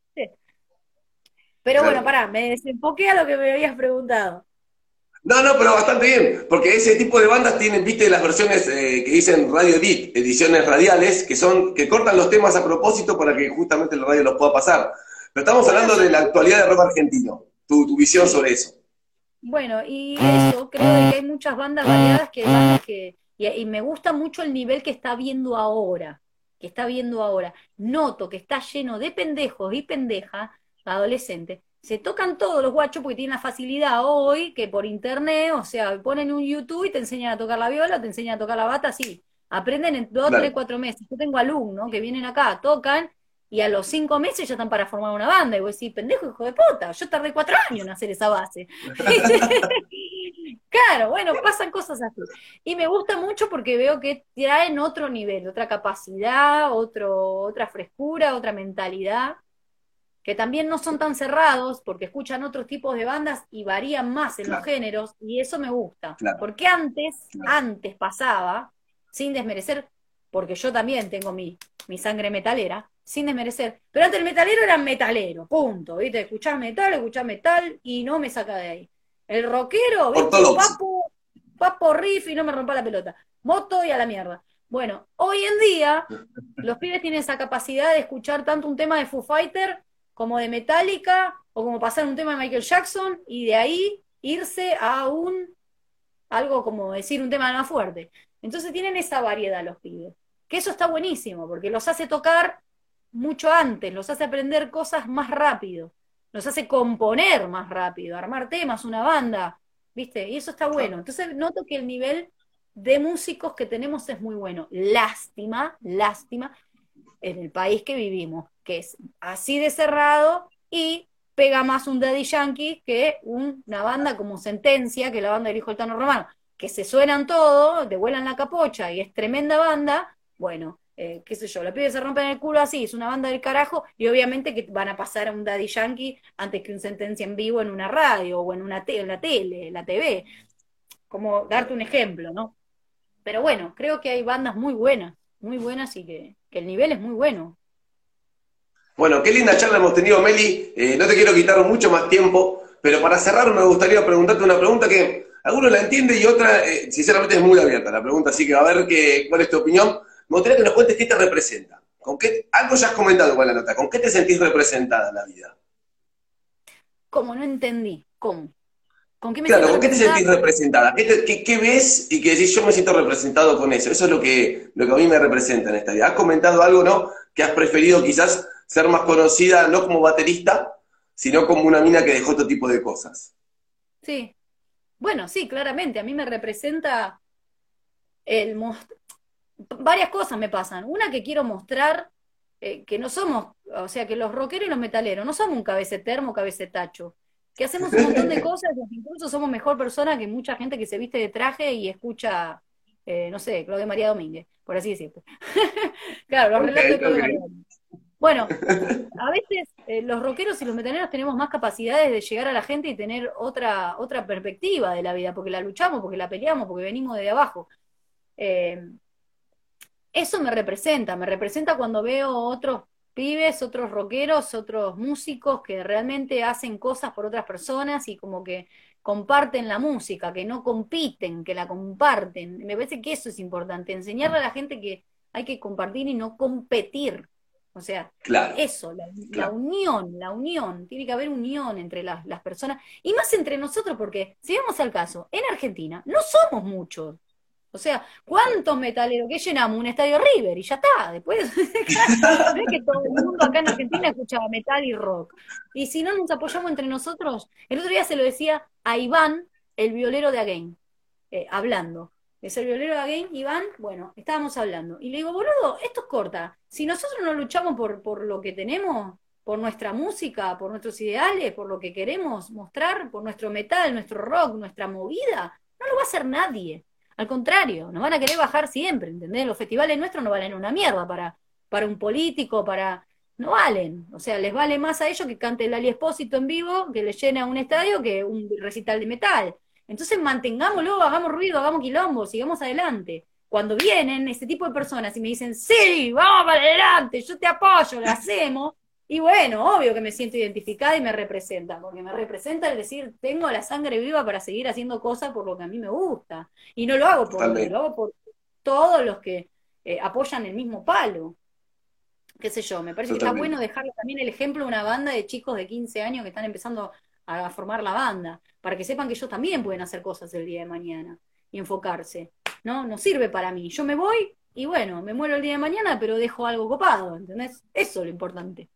Pero bueno, claro. pará, me desenfoqué a lo que me habías preguntado. No, pero bastante bien, porque ese tipo de bandas tienen, viste, las versiones que dicen Radio Edit, ediciones radiales, que cortan los temas a propósito para que justamente la radio los pueda pasar. Pero estamos Bueno, hablando yo de la actualidad del rock argentino, tu visión sí. sobre eso. Bueno, y eso, creo de que hay muchas bandas variadas y me gusta mucho el nivel que está viendo ahora, que está viendo ahora. Noto que está lleno de pendejos y pendejas, adolescentes. Se tocan todos los guachos porque tienen la facilidad hoy que por internet, o sea, ponen un YouTube y te enseñan a tocar la viola, te enseñan a tocar la bata, así. Aprenden en 2, 3, 4 meses. Yo tengo alumnos que vienen acá, tocan y a los 5 meses ya están para formar una banda. Y vos decís, pendejo, hijo de puta, yo tardé 4 años en hacer esa base. Claro, bueno, pasan cosas así. Y me gusta mucho porque veo que traen otro nivel, otra capacidad, otra frescura, otra mentalidad, que también no son tan cerrados porque escuchan otros tipos de bandas y varían más en los Claro, géneros, y eso me gusta. claro, Porque antes, claro. antes pasaba, sin desmerecer, porque yo también tengo mi sangre metalera, sin desmerecer, pero antes el metalero era metalero, punto, ¿viste? Escuchar metal y no me saca de ahí. El rockero, ¿viste? Ortodoxo. Papo riff y no me rompa la pelota. Moto y a la mierda. Bueno, hoy en día los pibes tienen esa capacidad de escuchar tanto un tema de Foo Fighter como de Metallica o como pasar un tema de Michael Jackson y de ahí irse a algo como decir un tema más fuerte. Entonces tienen esa variedad los pibes. Que eso está buenísimo porque los hace tocar mucho antes, los hace aprender cosas más rápido, los hace componer más rápido, armar temas, una banda, ¿viste? Y eso está bueno. Entonces noto que el nivel de músicos que tenemos es muy bueno. Lástima, lástima, en el país que vivimos, que es así de cerrado y pega más un Daddy Yankee que una banda como Sentencia, que es la banda del hijo del Tano Romano, que se suenan todo, te vuelan la capocha y es tremenda banda, bueno, qué sé yo, los pibes se rompen el culo así, es una banda del carajo, y obviamente que van a pasar a un Daddy Yankee antes que un Sentencia en vivo en una radio o en en la tele, en la TV, como darte un ejemplo, ¿no? Pero bueno, creo que hay bandas muy buenas y que el nivel es muy bueno. Bueno, qué linda charla hemos tenido, Meli. No te quiero quitar mucho más tiempo, pero para cerrar me gustaría preguntarte una pregunta que algunos la entienden y otra, sinceramente, es muy abierta la pregunta, así que a ver cuál es tu opinión. Me gustaría que nos cuentes qué te representa. Algo ya has comentado con la nota. ¿Con qué te sentís representada en la vida? ¿Cómo? No entendí. ¿Cómo? ¿Con qué me Claro, siento ¿con qué te representada? sentís representada? ¿Qué ves y que decís yo me siento representado con eso? Eso es lo que a mí me representa en esta vida. Has comentado algo, ¿no? Que has preferido quizás ser más conocida no como baterista, sino como una mina que dejó otro tipo de cosas. Sí. Bueno, sí, claramente. A mí me representa el varias cosas me pasan. Una que quiero mostrar que no somos, o sea, que los rockeros y los metaleros no somos un cabecetermo, cabecetacho, que hacemos un montón de cosas y que incluso somos mejor persona que mucha gente que se viste de traje y escucha, no sé, Claudia María Domínguez, por así decirlo. Claro, los relatos de Claudia María Domínguez. Bueno, a veces los rockeros y los metaleros tenemos más capacidades de llegar a la gente y tener otra perspectiva de la vida, porque la luchamos, porque la peleamos, porque venimos de abajo. Eh, Eso me representa cuando veo otros pibes, otros rockeros, otros músicos que realmente hacen cosas por otras personas y como que comparten la música, que no compiten, que la comparten. Me parece que eso es importante, enseñarle a la gente que hay que compartir y no competir. O sea, Claro, eso, claro. la unión, tiene que haber unión entre las personas, y más entre nosotros, porque si vamos al caso, en Argentina no somos muchos. O sea, ¿cuántos metaleros que llenamos un estadio River? Y ya está, después, no es que todo el mundo acá en Argentina escuchaba metal y rock. Y si no nos apoyamos entre nosotros, el otro día se lo decía a Iván, el violero de Again, hablando. Es el violero de Again, Iván, bueno, estábamos hablando. Y le digo, boludo, esto es corta. Si nosotros no luchamos por lo que tenemos, por nuestra música, por nuestros ideales, por lo que queremos mostrar, por nuestro metal, nuestro rock, nuestra movida, no lo va a hacer nadie. Al contrario, nos van a querer bajar siempre, ¿entendés? Los festivales nuestros no valen una mierda para un político, no valen. O sea, les vale más a ellos que cante Lali Espósito en vivo, que les llena un estadio, que un recital de metal. Entonces mantengámoslo, hagamos ruido, hagamos quilombo, sigamos adelante. Cuando vienen ese tipo de personas y me dicen, sí, vamos para adelante, yo te apoyo, lo hacemos, y bueno, obvio que me siento identificada y me representa, porque me representa el decir, tengo la sangre viva para seguir haciendo cosas por lo que a mí me gusta. Y no lo hago por mí, lo Totalmente. hago por todos los que apoyan el mismo palo. Qué sé yo, me parece que está bueno Totalmente. dejarle también el ejemplo a una banda de chicos de 15 años que están empezando a formar la banda, para que sepan que ellos también pueden hacer cosas el día de mañana y enfocarse. ¿No? No sirve para mí. Yo me voy y bueno, me muero el día de mañana, pero dejo algo copado, ¿entendés? Eso es lo importante.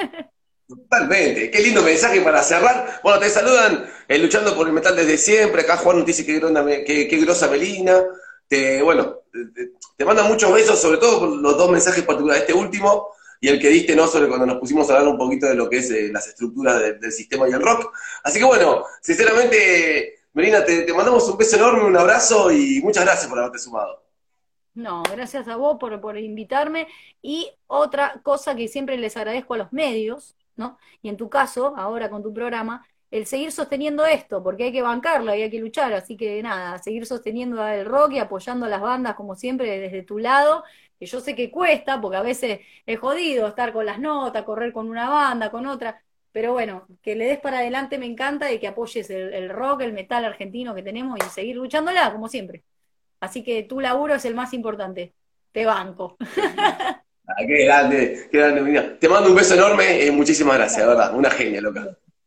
Totalmente. Qué lindo mensaje para cerrar. Bueno, te saludan luchando por el metal desde siempre. Acá Juan nos dice qué grosa Melina. Bueno, te mandan muchos besos, sobre todo por los dos mensajes particulares, este último y el que diste, ¿no? Sobre cuando nos pusimos a hablar un poquito de lo que es las estructuras del sistema y el rock. Así que bueno, sinceramente, Melina, te mandamos un beso enorme, un abrazo y muchas gracias por haberte sumado. No, gracias a vos por invitarme. Y otra cosa que siempre les agradezco a los medios, ¿no? Y en tu caso, ahora con tu programa, el seguir sosteniendo esto, porque hay que bancarlo y hay que luchar. Así que nada, seguir sosteniendo el rock y apoyando a las bandas como siempre desde tu lado, que yo sé que cuesta, porque a veces es jodido estar con las notas, correr con una banda, con otra. Pero bueno, que le des para adelante me encanta y que apoyes el rock, el metal argentino que tenemos y seguir luchándola, como siempre. Así que tu laburo es el más importante. Te banco. Ah, qué grande, Melina. Te mando un beso enorme, muchísimas gracias, de verdad, una genia, loca.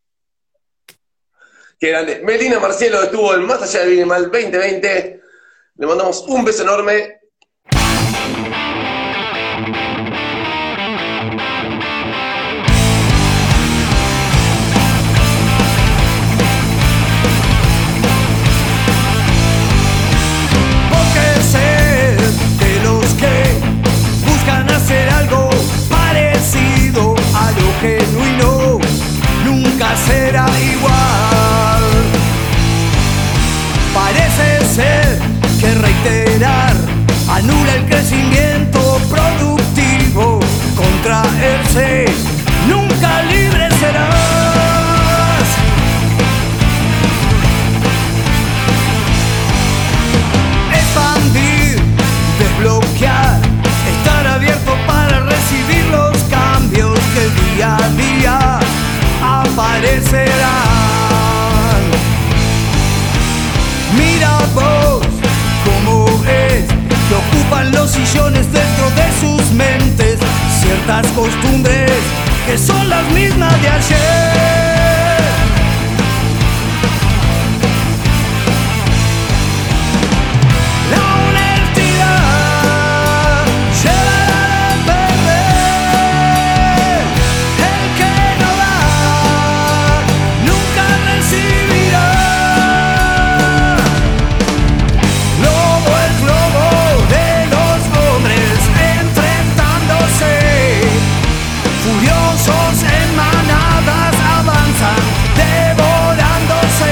Qué grande. Melina Marcielo estuvo en Más Allá del Bien y Mal 2020. Le mandamos un beso enorme. Porque ser de los que buscan hacer algo parecido a lo genuino nunca será igual. Parece ser que reiterar estas costumbres que son las mismas de ayer. La honestidad llevará a perder. El que no da nunca recibirá. Lobo es lobo de los hombres enfrentándose. Furiosos en manadas avanzan devorándose.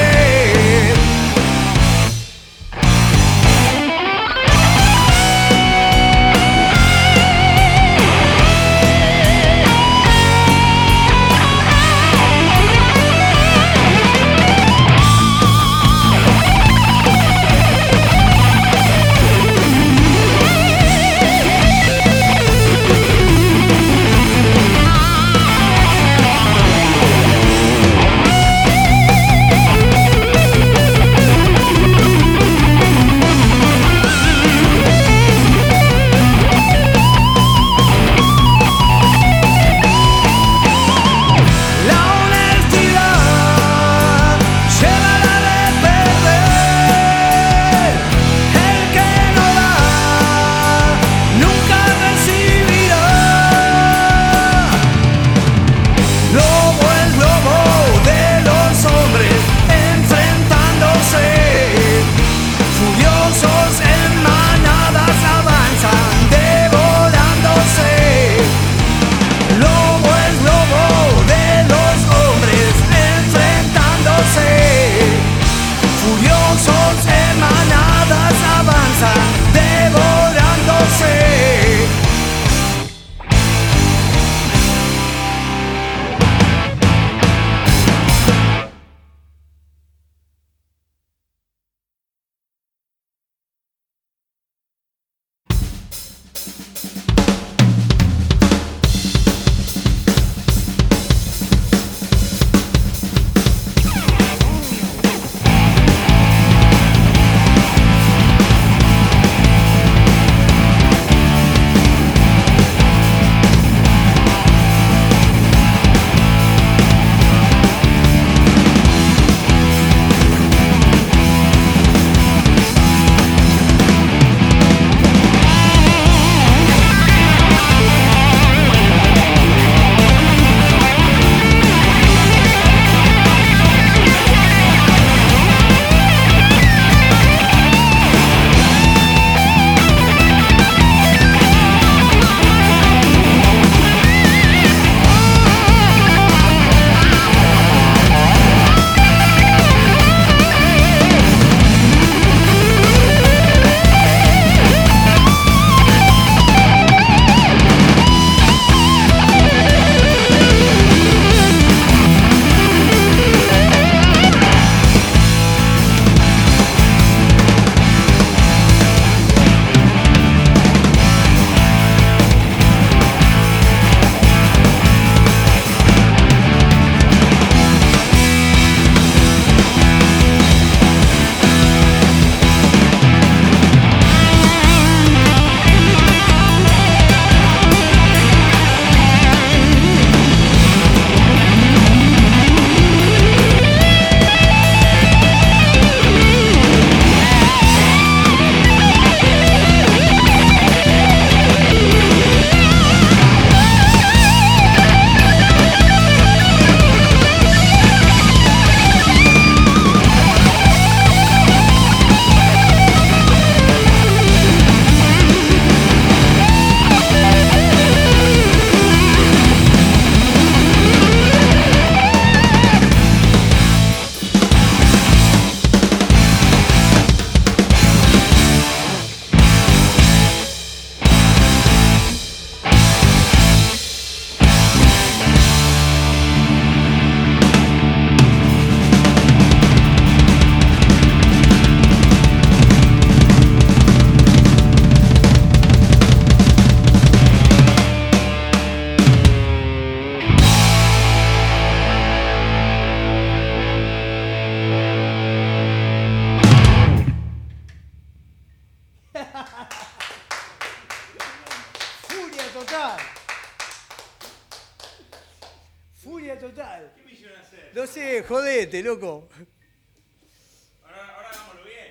Jodete, loco. Ahora hagámoslo bien.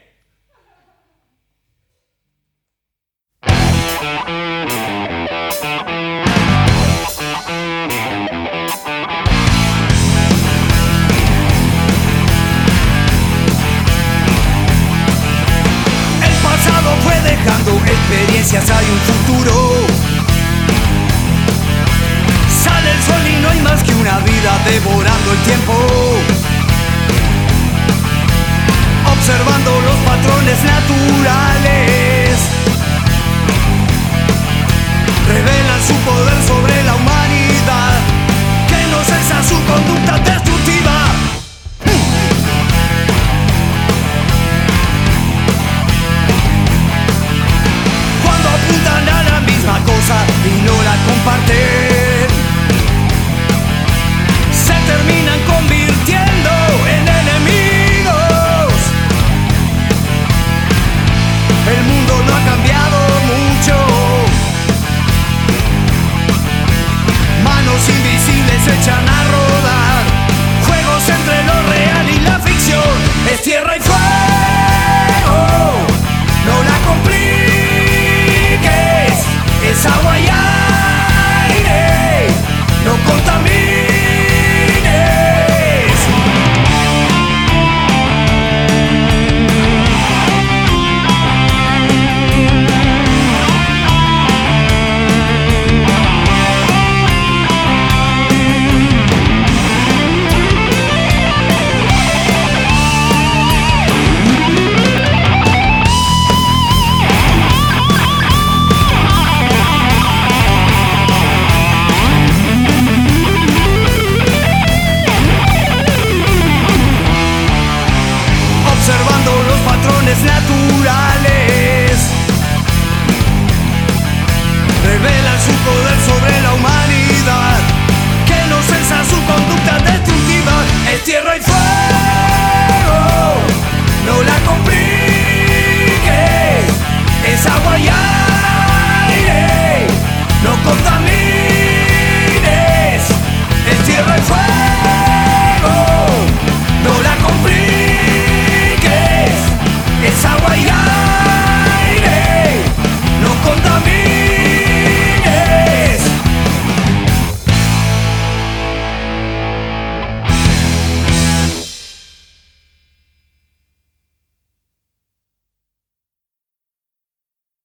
El pasado fue dejando experiencias, hay un futuro. Sale el sol y no hay más que una vida devorando el tiempo. Observando los patrones naturales, revelan su poder sobre la humanidad, que no cesa su conducta destructiva.